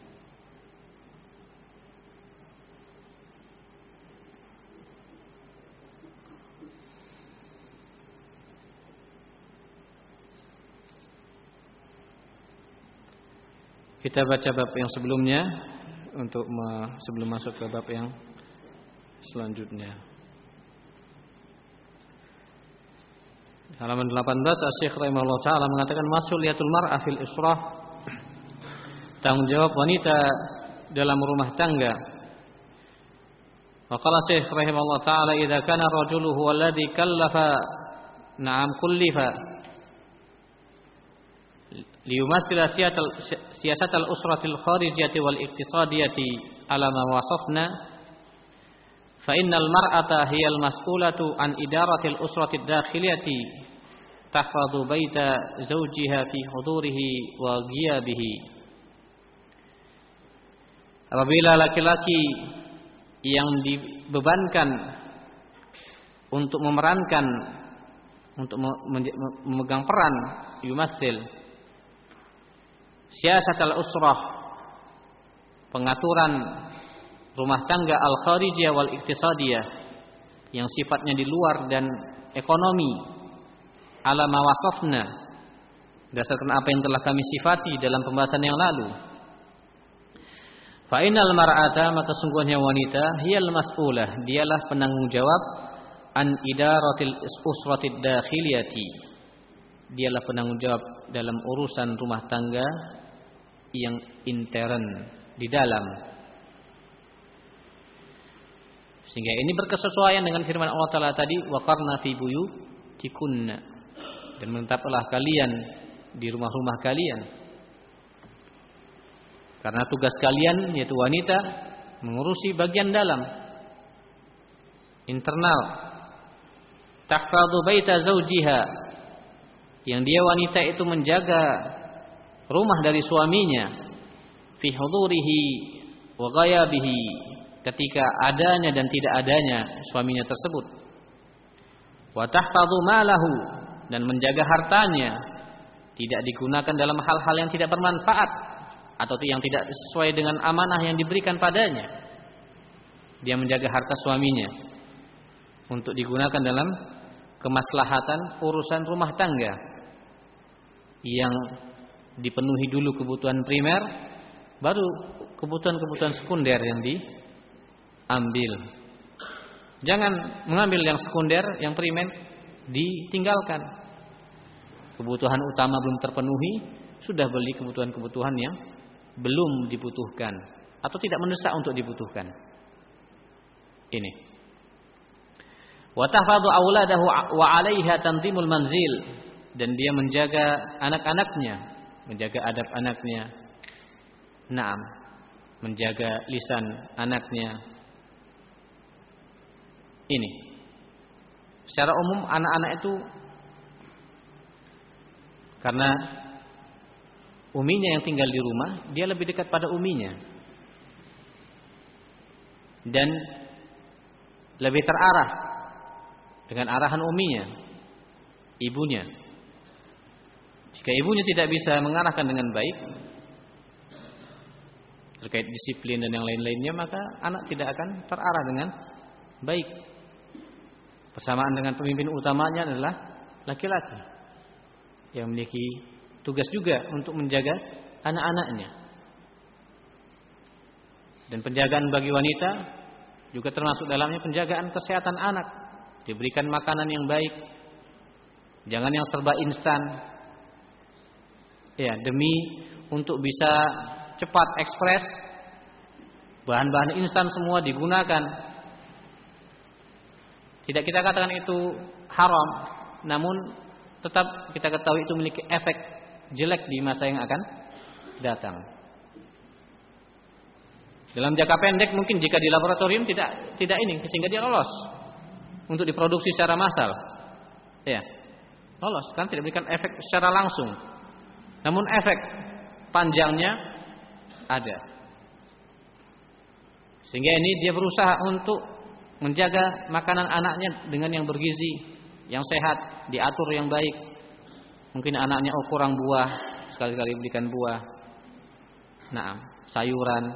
Speaker 1: Kita baca bab yang sebelumnya untuk me, sebelum masuk ke bab yang selanjutnya. Halaman delapan belas Asy-Syaikh rahimahullah taala mengatakan mas'uliyatul mar'ah fil israh, tanggung jawab wanita dalam rumah tangga. Wa qala Syekh rahimahullah taala idza kana rajulu huwa alladhi kallafa na'am kullifa liyumathila siyasatal usratil kharijiyati wal iqtisadiyati ala ma wasafna fa innal mar'ata hiyal mas'ulatu an idaratil usratid dakhiliyati tahfadhu baita zawjiha fi hudurihi wa ghiyabihi. Apabila laki-laki yang dibebankan untuk memerankan untuk memegang peran yumatsil siyasat al-usrah, pengaturan rumah tangga al-kharijiyah wal iktisadiyah yang sifatnya di luar dan ekonomi, ala ma wasafna, berdasarkan apa yang telah kami sifati dalam pembahasan yang lalu. Fa innal mar'ata, maka sungguhnya wanita, hiyal mas'ulah, dialah penanggung jawab an idaratil usratid dakhiliyati, dialah penanggung jawab dalam urusan rumah tangga yang intern, di dalam. Sehingga ini berkesesuaian dengan firman Allah Ta'ala tadi, waqarna fi buyutikunna, dan menetaplah kalian di rumah-rumah kalian, karena tugas kalian yaitu wanita mengurusi bagian dalam, internal. Tahfadhu baita zawjiha, yang dia wanita itu menjaga rumah dari suaminya, fi hudurihi wa ghayabihi, ketika adanya dan tidak adanya suaminya tersebut. Wa tahfadhu malahu, dan menjaga hartanya tidak digunakan dalam hal-hal yang tidak bermanfaat atau yang tidak sesuai dengan amanah yang diberikan padanya. Dia menjaga harta suaminya untuk digunakan dalam kemaslahatan urusan rumah tangga yang dipenuhi dulu kebutuhan primer, baru kebutuhan-kebutuhan sekunder yang diambil. Jangan mengambil yang sekunder, yang primer ditinggalkan. Kebutuhan utama belum terpenuhi, sudah beli kebutuhan-kebutuhan yang belum dibutuhkan atau tidak mendesak untuk dibutuhkan. Ini. Wa tahfadhu auladahu wa 'alaiha tanzimul manzil, dan dia menjaga anak-anaknya, menjaga adab anaknya. Naam, menjaga lisan anaknya. Ini. Secara umum anak-anak itu karena uminya yang tinggal di rumah, dia lebih dekat pada uminya dan lebih terarah dengan arahan uminya, ibunya. Jika ibunya tidak bisa mengarahkan dengan baik terkait disiplin dan yang lain-lainnya, maka anak tidak akan terarah dengan baik. Persamaan dengan pemimpin utamanya adalah laki-laki yang memiliki tugas juga untuk menjaga anak-anaknya. Dan penjagaan bagi wanita juga termasuk dalamnya penjagaan kesehatan anak. Diberikan makanan yang baik, jangan yang serba instan. Ya, demi untuk bisa cepat ekspres, bahan-bahan instan semua digunakan. Tidak kita katakan itu haram, namun tetap kita ketahui itu memiliki efek jelek di masa yang akan datang. Dalam jangka pendek mungkin jika di laboratorium tidak tidak ini, sehingga dia lolos untuk diproduksi secara massal. Ya. Lolos, kan tidak memberikan efek secara langsung. Namun efek panjangnya ada. Sehingga ini dia berusaha untuk menjaga makanan anaknya dengan yang bergizi, yang sehat, diatur yang baik. Mungkin anaknya oh kurang buah, sekali-kali berikan buah. Nah, sayuran.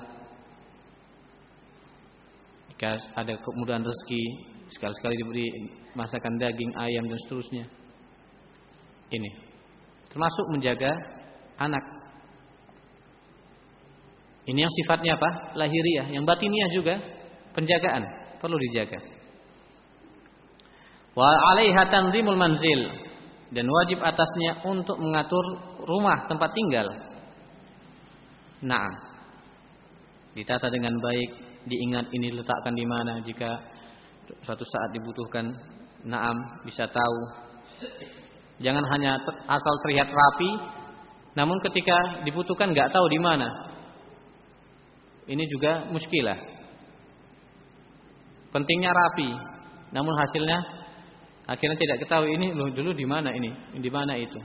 Speaker 1: Jika ada kemudahan rezeki, sekali-sekali diberi masakan daging, ayam dan seterusnya. Ini termasuk menjaga anak. Ini yang sifatnya apa? Lahiriah. Yang batiniah juga penjagaan perlu dijaga. Wa 'alaiha tanzimul manzil, dan wajib atasnya untuk mengatur rumah tempat tinggal. Nah, ditata dengan baik, diingat ini letakkan di mana jika suatu saat dibutuhkan. Naam, bisa tahu. Jangan hanya ter- asal terlihat rapi, namun ketika dibutuhkan nggak tahu di mana. Ini juga muskilah. Pentingnya rapi, namun hasilnya akhirnya tidak ketahui ini loh dulu di mana ini, di mana itu.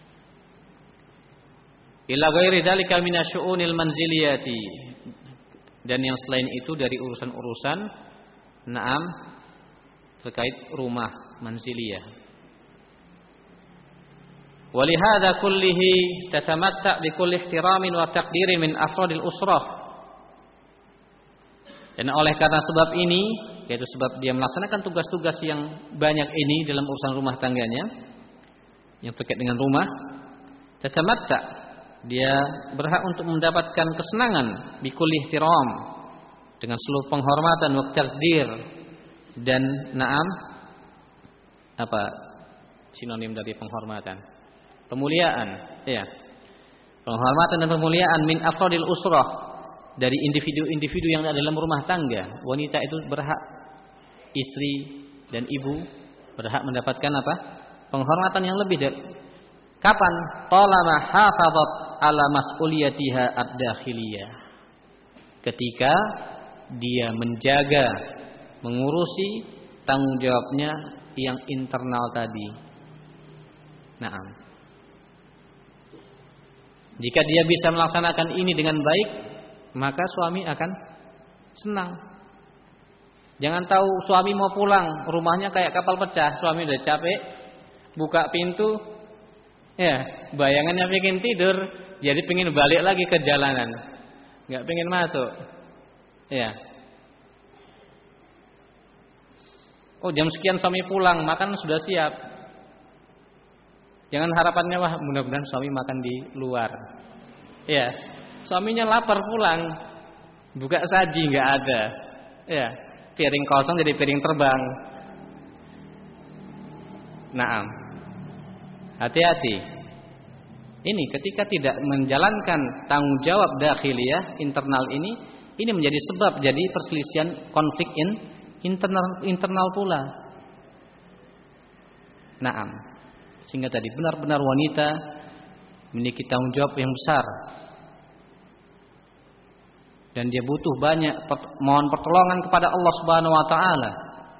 Speaker 1: Ila ghairi dzalika minasyu'unil manziliyati, dan yang selain itu dari urusan-urusan naam terkait rumah manziliyah. Walihada kullihi tatamatta' bi kulli ihtiramin wa taqdirin min afradil usrah. Dan oleh karena sebab ini, yaitu sebab dia melaksanakan tugas-tugas yang banyak ini dalam urusan rumah tangganya yang terkait dengan rumah, tatamatta', dia berhak untuk mendapatkan kesenangan bi kulli ihtiram, dengan seluruh penghormatan wa taqdir dan na'am, apa sinonim dari penghormatan? Pemuliaan, ya. Penghormatan dan pemuliaan min afradil usrah, dari individu-individu yang ada dalam rumah tangga. Wanita itu berhak, istri dan ibu berhak mendapatkan apa? Penghormatan yang lebih dari kapan? Talama hafazat ala mas'uliyatiha ad-dakhiliyah. Ketika dia menjaga, mengurusi tanggung jawabnya yang internal tadi. Naam. Jika dia bisa melaksanakan ini dengan baik, maka suami akan senang. Jangan tahu suami mau pulang, rumahnya kayak kapal pecah, suami udah capek, buka pintu, ya bayangannya pengen tidur, jadi pengen balik lagi ke jalanan, nggak pengen masuk, ya. Oh jam sekian suami pulang, makan sudah siap. Jangan harapannya wah mudah-mudahan suami makan di luar. Ya, suaminya lapar pulang, buka saji nggak ada. Ya, piring kosong jadi piring terbang. Naam. Hati-hati. Ini ketika tidak menjalankan tanggung jawab dakhiliyah internal ini, ini menjadi sebab jadi perselisihan konflik in, internal internal pula. Naam. Sehingga tadi benar-benar wanita memiliki tanggung jawab yang besar. Dan dia butuh banyak mohon pertolongan kepada Allah Subhanahu wa taala.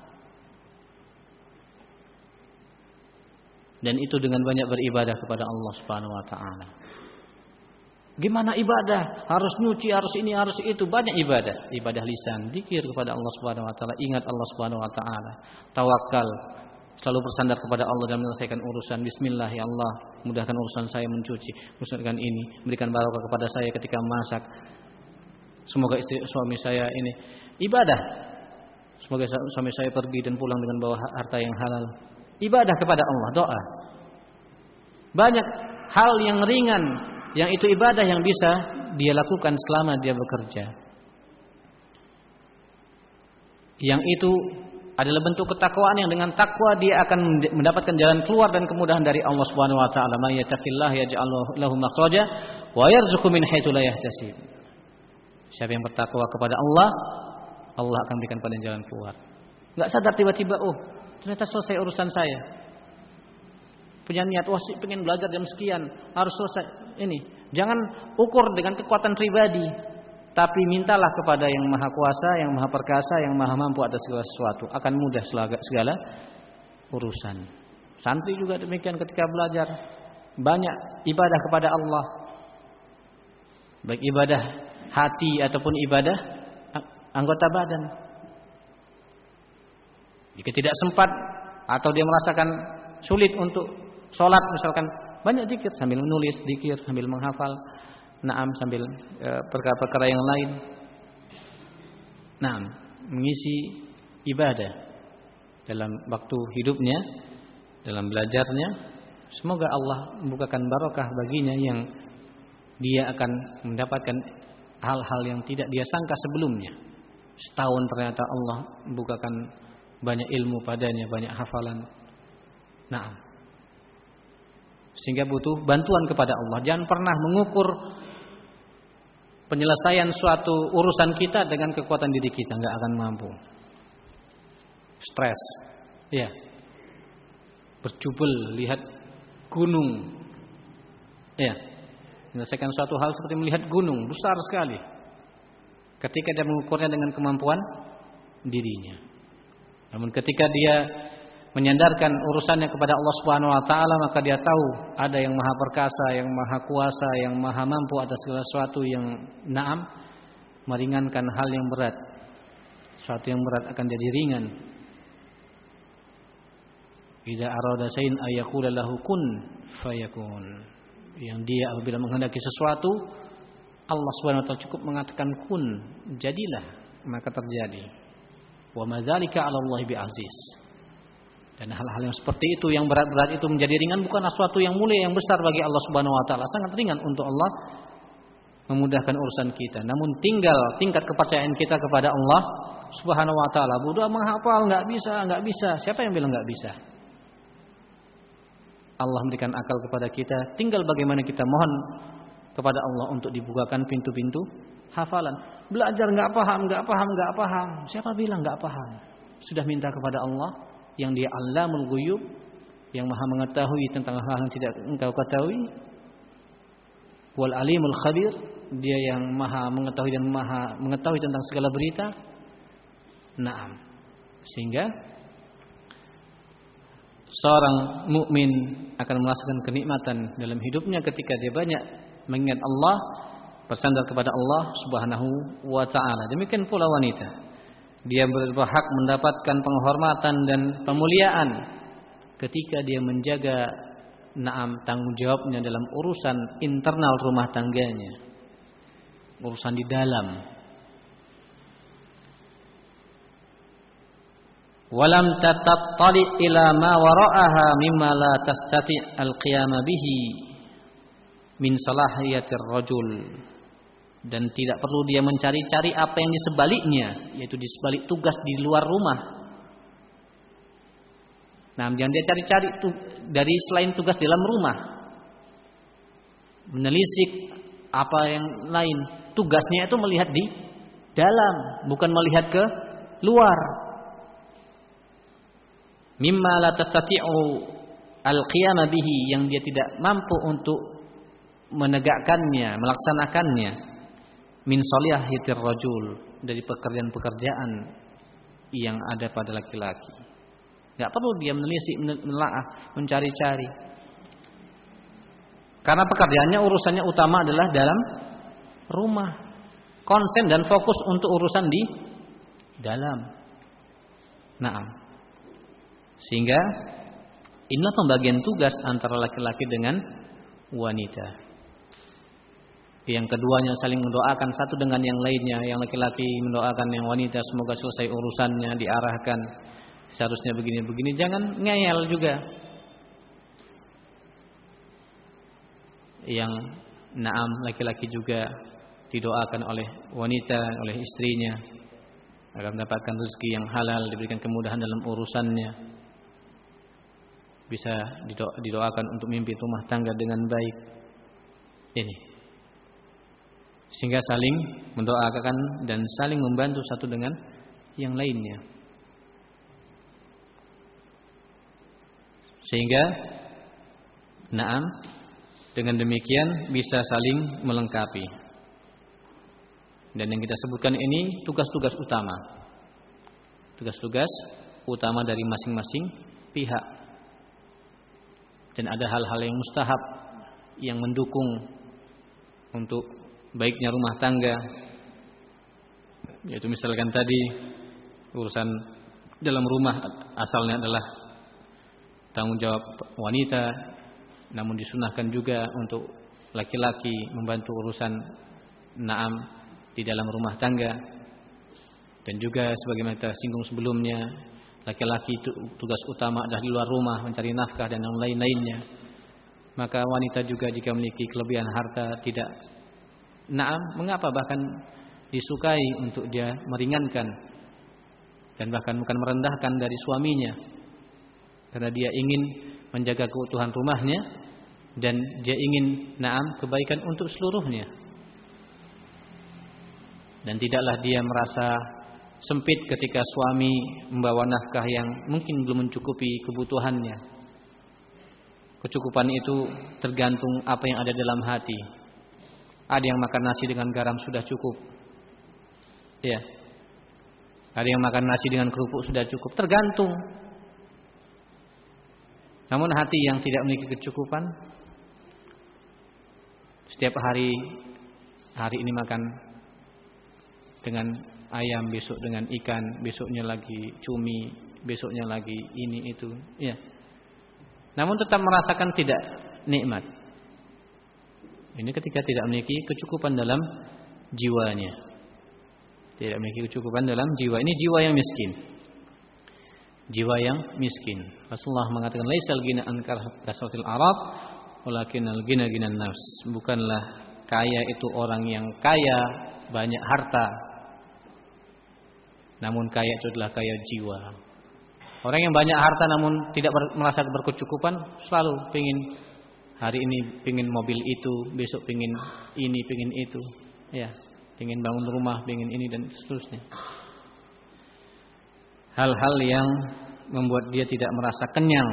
Speaker 1: Dan itu dengan banyak beribadah kepada Allah Subhanahu wa taala. Gimana ibadah? Harus nyuci, harus ini, harus itu, banyak ibadah. Ibadah lisan, zikir kepada Allah Subhanahu wa taala, ingat Allah Subhanahu wa taala, tawakal, selalu bersandar kepada Allah dalam menyelesaikan urusan. Bismillah ya Allah, mudahkan urusan saya mencuci, mudahkan ini, berikan barokah kepada saya ketika memasak. Semoga istri suami saya ini ibadah. Semoga suami saya pergi dan pulang dengan bawa harta yang halal. Ibadah kepada Allah, doa. Banyak hal yang ringan, yang itu ibadah yang bisa dia lakukan selama dia bekerja. Yang itu adalah bentuk ketakwaan yang dengan takwa dia akan mendapatkan jalan keluar dan kemudahan dari Allah Subhanahu wa taala. May yattaqillaha yaj'al lahu makhraja wa yarzuqhu min haitsu la yahtasib. Siapa yang bertakwa kepada Allah, Allah akan berikan pada jalan keluar. Enggak sadar tiba-tiba, oh, ternyata selesai urusan saya. Punya niat, wah sih pengen belajar jam sekian, harus selesai ini. Jangan ukur dengan kekuatan pribadi, tapi mintalah kepada yang maha kuasa, yang maha perkasa, yang maha mampu atas segala sesuatu. Akan mudah segala urusan. Santri juga demikian ketika belajar. Banyak ibadah kepada Allah. Baik ibadah hati ataupun ibadah anggota badan. Jika tidak sempat atau dia merasakan sulit untuk sholat misalkan, banyak zikir sambil menulis, zikir sambil menghafal. Naam sambil e, perkara-perkara yang lain. Naam, mengisi ibadah dalam waktu hidupnya, dalam belajarnya. Semoga Allah membukakan barokah baginya yang dia akan mendapatkan hal-hal yang tidak dia sangka sebelumnya. Setahun ternyata Allah membukakan banyak ilmu padanya, banyak hafalan. Naam. Sehingga butuh bantuan kepada Allah. Jangan pernah mengukur penyelesaian suatu urusan kita dengan kekuatan diri kita, nggak akan mampu. Stres, ya. Berjubel lihat gunung, ya. Menyelesaikan suatu hal seperti melihat gunung besar sekali. Ketika dia mengukurnya dengan kemampuan dirinya. Namun ketika dia menyandarkan urusannya kepada Allah Subhanahu wa taala, maka dia tahu ada yang maha perkasa, yang maha kuasa, yang maha mampu atas segala sesuatu yang naam meringankan hal yang berat. Sesuatu yang berat akan jadi ringan. Idza arada shay'an ayyaqula lahu kun fayakun. Yang dia apabila menghendaki sesuatu, Allah Subhanahu wa taala cukup mengatakan kun, jadilah, maka terjadi. Wa madzalika 'ala Allah bi'aziz. Dan hal-hal yang seperti itu, yang berat-berat itu menjadi ringan, bukanlah sesuatu yang mulia, yang besar bagi Allah Subhanahu wa taala. Sangat ringan untuk Allah memudahkan urusan kita. Namun tinggal tingkat kepercayaan kita kepada Allah Subhanahu wa taala. Buddha menghafal enggak bisa, enggak bisa. Siapa yang bilang enggak bisa? Allah memberikan akal kepada kita, tinggal bagaimana kita mohon kepada Allah untuk dibukakan pintu-pintu hafalan. Belajar enggak paham, enggak paham, enggak paham. Siapa bilang enggak paham? Sudah minta kepada Allah yang Dia Allamul Ghuyub, yang Maha mengetahui tentang hal yang tidak engkau ketahui. Wal Alimul Khabir, Dia yang Maha mengetahui dan Maha mengetahui tentang segala berita. Naam. Sehingga seorang mukmin akan merasakan kenikmatan dalam hidupnya ketika dia banyak mengingat Allah, bersandar kepada Allah Subhanahu wa taala. Demikian pula wanita. Dia berhak mendapatkan penghormatan dan pemuliaan ketika dia menjaga naam tanggung jawabnya dalam urusan internal rumah tangganya, urusan di dalam. Walam tatattali ila ma wara'aha mimma la tastati' al-qiyama bihi min salahiyatir rajul, dan tidak perlu dia mencari-cari apa yang di sebaliknya, yaitu di sebalik tugas di luar rumah. Nah, jangan dia cari-cari dari selain tugas di dalam rumah, menelisik apa yang lain. Tugasnya itu melihat di dalam, bukan melihat ke luar. Mimma la tastati'u al-qiyama bihi, yang dia tidak mampu untuk menegakkannya, melaksanakannya. Min solihatir rajul, dari pekerjaan-pekerjaan yang ada pada laki-laki. Enggak perlu dia menelisik, menelaah, mencari-cari. Karena pekerjaannya, urusannya utama adalah dalam rumah. Konsen dan fokus untuk urusan di dalam. Naam. Sehingga inilah pembagian tugas antara laki-laki dengan wanita. Yang keduanya saling mendoakan satu dengan yang lainnya. Yang laki-laki mendoakan yang wanita semoga selesai urusannya, diarahkan seharusnya begini-begini. Jangan ngeyel juga. Yang naam laki-laki juga didoakan oleh wanita, oleh istrinya agar mendapatkan rezeki yang halal, diberikan kemudahan dalam urusannya, bisa didoakan untuk mimpi rumah tangga dengan baik. Ini sehingga saling mendoakan dan saling membantu satu dengan yang lainnya, sehingga naam dengan demikian bisa saling melengkapi. Dan yang kita sebutkan ini tugas-tugas utama, tugas-tugas utama dari masing-masing pihak. Dan ada hal-hal yang mustahab yang mendukung untuk baiknya rumah tangga, yaitu misalkan tadi urusan dalam rumah asalnya adalah tanggung jawab wanita, namun disunahkan juga untuk laki-laki membantu urusan naam di dalam rumah tangga. Dan juga sebagaimana kita singgung sebelumnya, laki-laki itu tugas utama adalah di luar rumah mencari nafkah dan yang lain-lainnya. Maka wanita juga jika memiliki kelebihan harta tidak naam, mengapa bahkan disukai untuk dia meringankan dan bahkan bukan merendahkan dari suaminya, karena dia ingin menjaga keutuhan rumahnya dan dia ingin naam kebaikan untuk seluruhnya. Dan tidaklah dia merasa sempit ketika suami membawa nafkah yang mungkin belum mencukupi kebutuhannya. Kecukupan itu tergantung apa yang ada dalam hati. Ada yang makan nasi dengan garam sudah cukup, ya. Ada yang makan nasi dengan kerupuk sudah cukup, tergantung. Namun hati yang tidak memiliki kecukupan, setiap hari hari ini makan dengan ayam, besok dengan ikan, besoknya lagi cumi, besoknya lagi ini itu, ya. namun tetap merasakan tidak nikmat. Ini ketika tidak memiliki kecukupan dalam jiwanya. Tidak memiliki kecukupan dalam jiwa. Ini jiwa yang miskin. Jiwa yang miskin. Rasulullah mengatakan laisal ghina an kasratil arad walakinnal ghina ghinan nafs. Bukanlah kaya itu orang yang kaya banyak harta, namun kaya itu adalah kaya jiwa. Orang yang banyak harta namun tidak ber, merasa berkecukupan, selalu pengin hari ini pengin mobil itu, besok pengin ini, pengin itu, ya, pengin bangun rumah, pengin ini dan seterusnya. Hal-hal yang membuat dia tidak merasa kenyang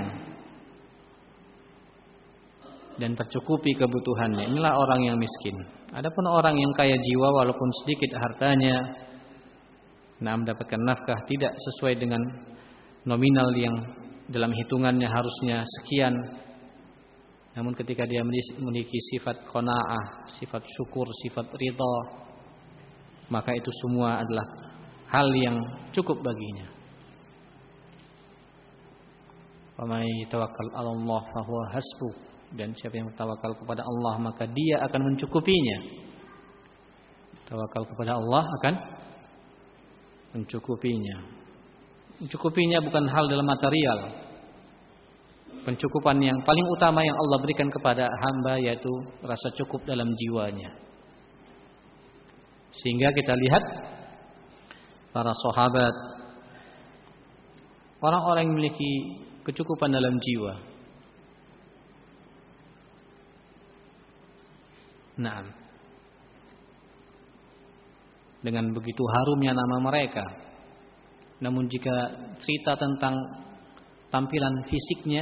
Speaker 1: dan tercukupi kebutuhannya. Inilah orang yang miskin. Adapun orang yang kaya jiwa, walaupun sedikit hartanya, nah mendapatkan nafkah tidak sesuai dengan nominal yang dalam hitungannya harusnya sekian, namun ketika dia memiliki sifat qanaah, sifat syukur, sifat ridha, maka itu semua adalah hal yang cukup baginya. Wa may tawakkal 'ala Allah fa huwa hasbuh. Dan siapa yang bertawakal kepada Allah maka dia akan mencukupinya. Tawakal kepada Allah akan mencukupinya. Mencukupinya bukan hal dalam material. Pencukupan yang paling utama yang Allah berikan kepada hamba yaitu rasa cukup dalam jiwanya. Sehingga kita lihat para sahabat, orang-orang yang memiliki kecukupan dalam jiwa. Nah, dengan begitu harumnya nama mereka. Namun jika cerita tentang tampilan fisiknya,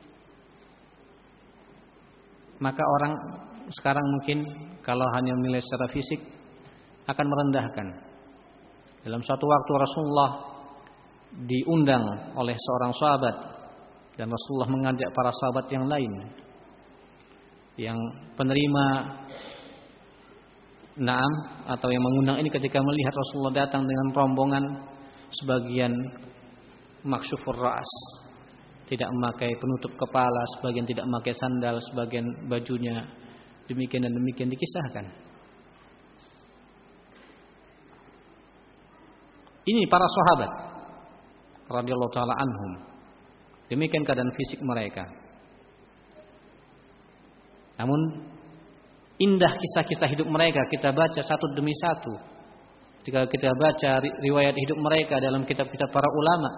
Speaker 1: maka orang sekarang mungkin kalau hanya menilai secara fisik akan merendahkan. Dalam suatu waktu Rasulullah diundang oleh seorang sahabat dan Rasulullah mengajak para sahabat yang lain yang penerima naam atau yang mengundang ini ketika melihat Rasulullah datang dengan rombongan sebagian maksyufur ra's, tidak memakai penutup kepala, sebagian tidak memakai sandal, sebagian bajunya demikian dan demikian dikisahkan. Ini para sahabat radhiyallahu taala anhum. Demikian keadaan fisik mereka. Namun indah kisah-kisah hidup mereka kita baca satu demi satu. Ketika kita baca riwayat hidup mereka dalam kitab-kitab para ulama,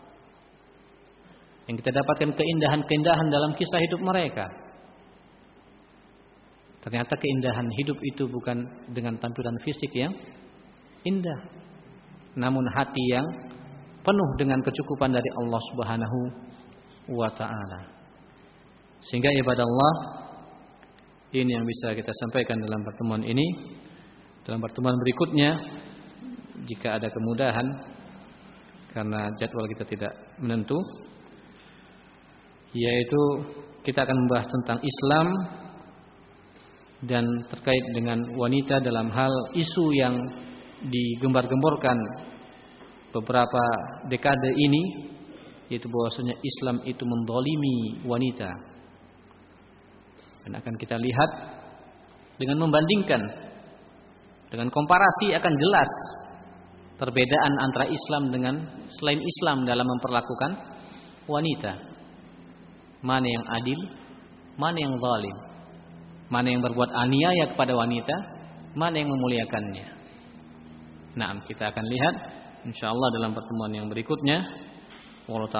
Speaker 1: yang kita dapatkan keindahan-keindahan dalam kisah hidup mereka. Ternyata keindahan hidup itu bukan dengan tampilan fisik yang indah, namun hati yang penuh dengan kecukupan dari Allah Subhanahu wa taala. Sehingga ibadah Allah, ini yang bisa kita sampaikan dalam pertemuan ini. Dalam pertemuan berikutnya, jika ada kemudahan, karena jadwal kita tidak menentu, yaitu kita akan membahas tentang Islam dan terkait dengan wanita dalam hal isu yang digembar-gemborkan beberapa dekade ini, yaitu bahwasanya Islam itu mendolimi wanita. Dan akan kita lihat dengan membandingkan, dengan komparasi akan jelas perbedaan antara Islam dengan selain Islam dalam memperlakukan wanita. Mana yang adil, mana yang zalim, mana yang berbuat aniaya kepada wanita, mana yang memuliakannya. Nah, kita akan lihat insyaallah dalam pertemuan yang berikutnya. Wallahu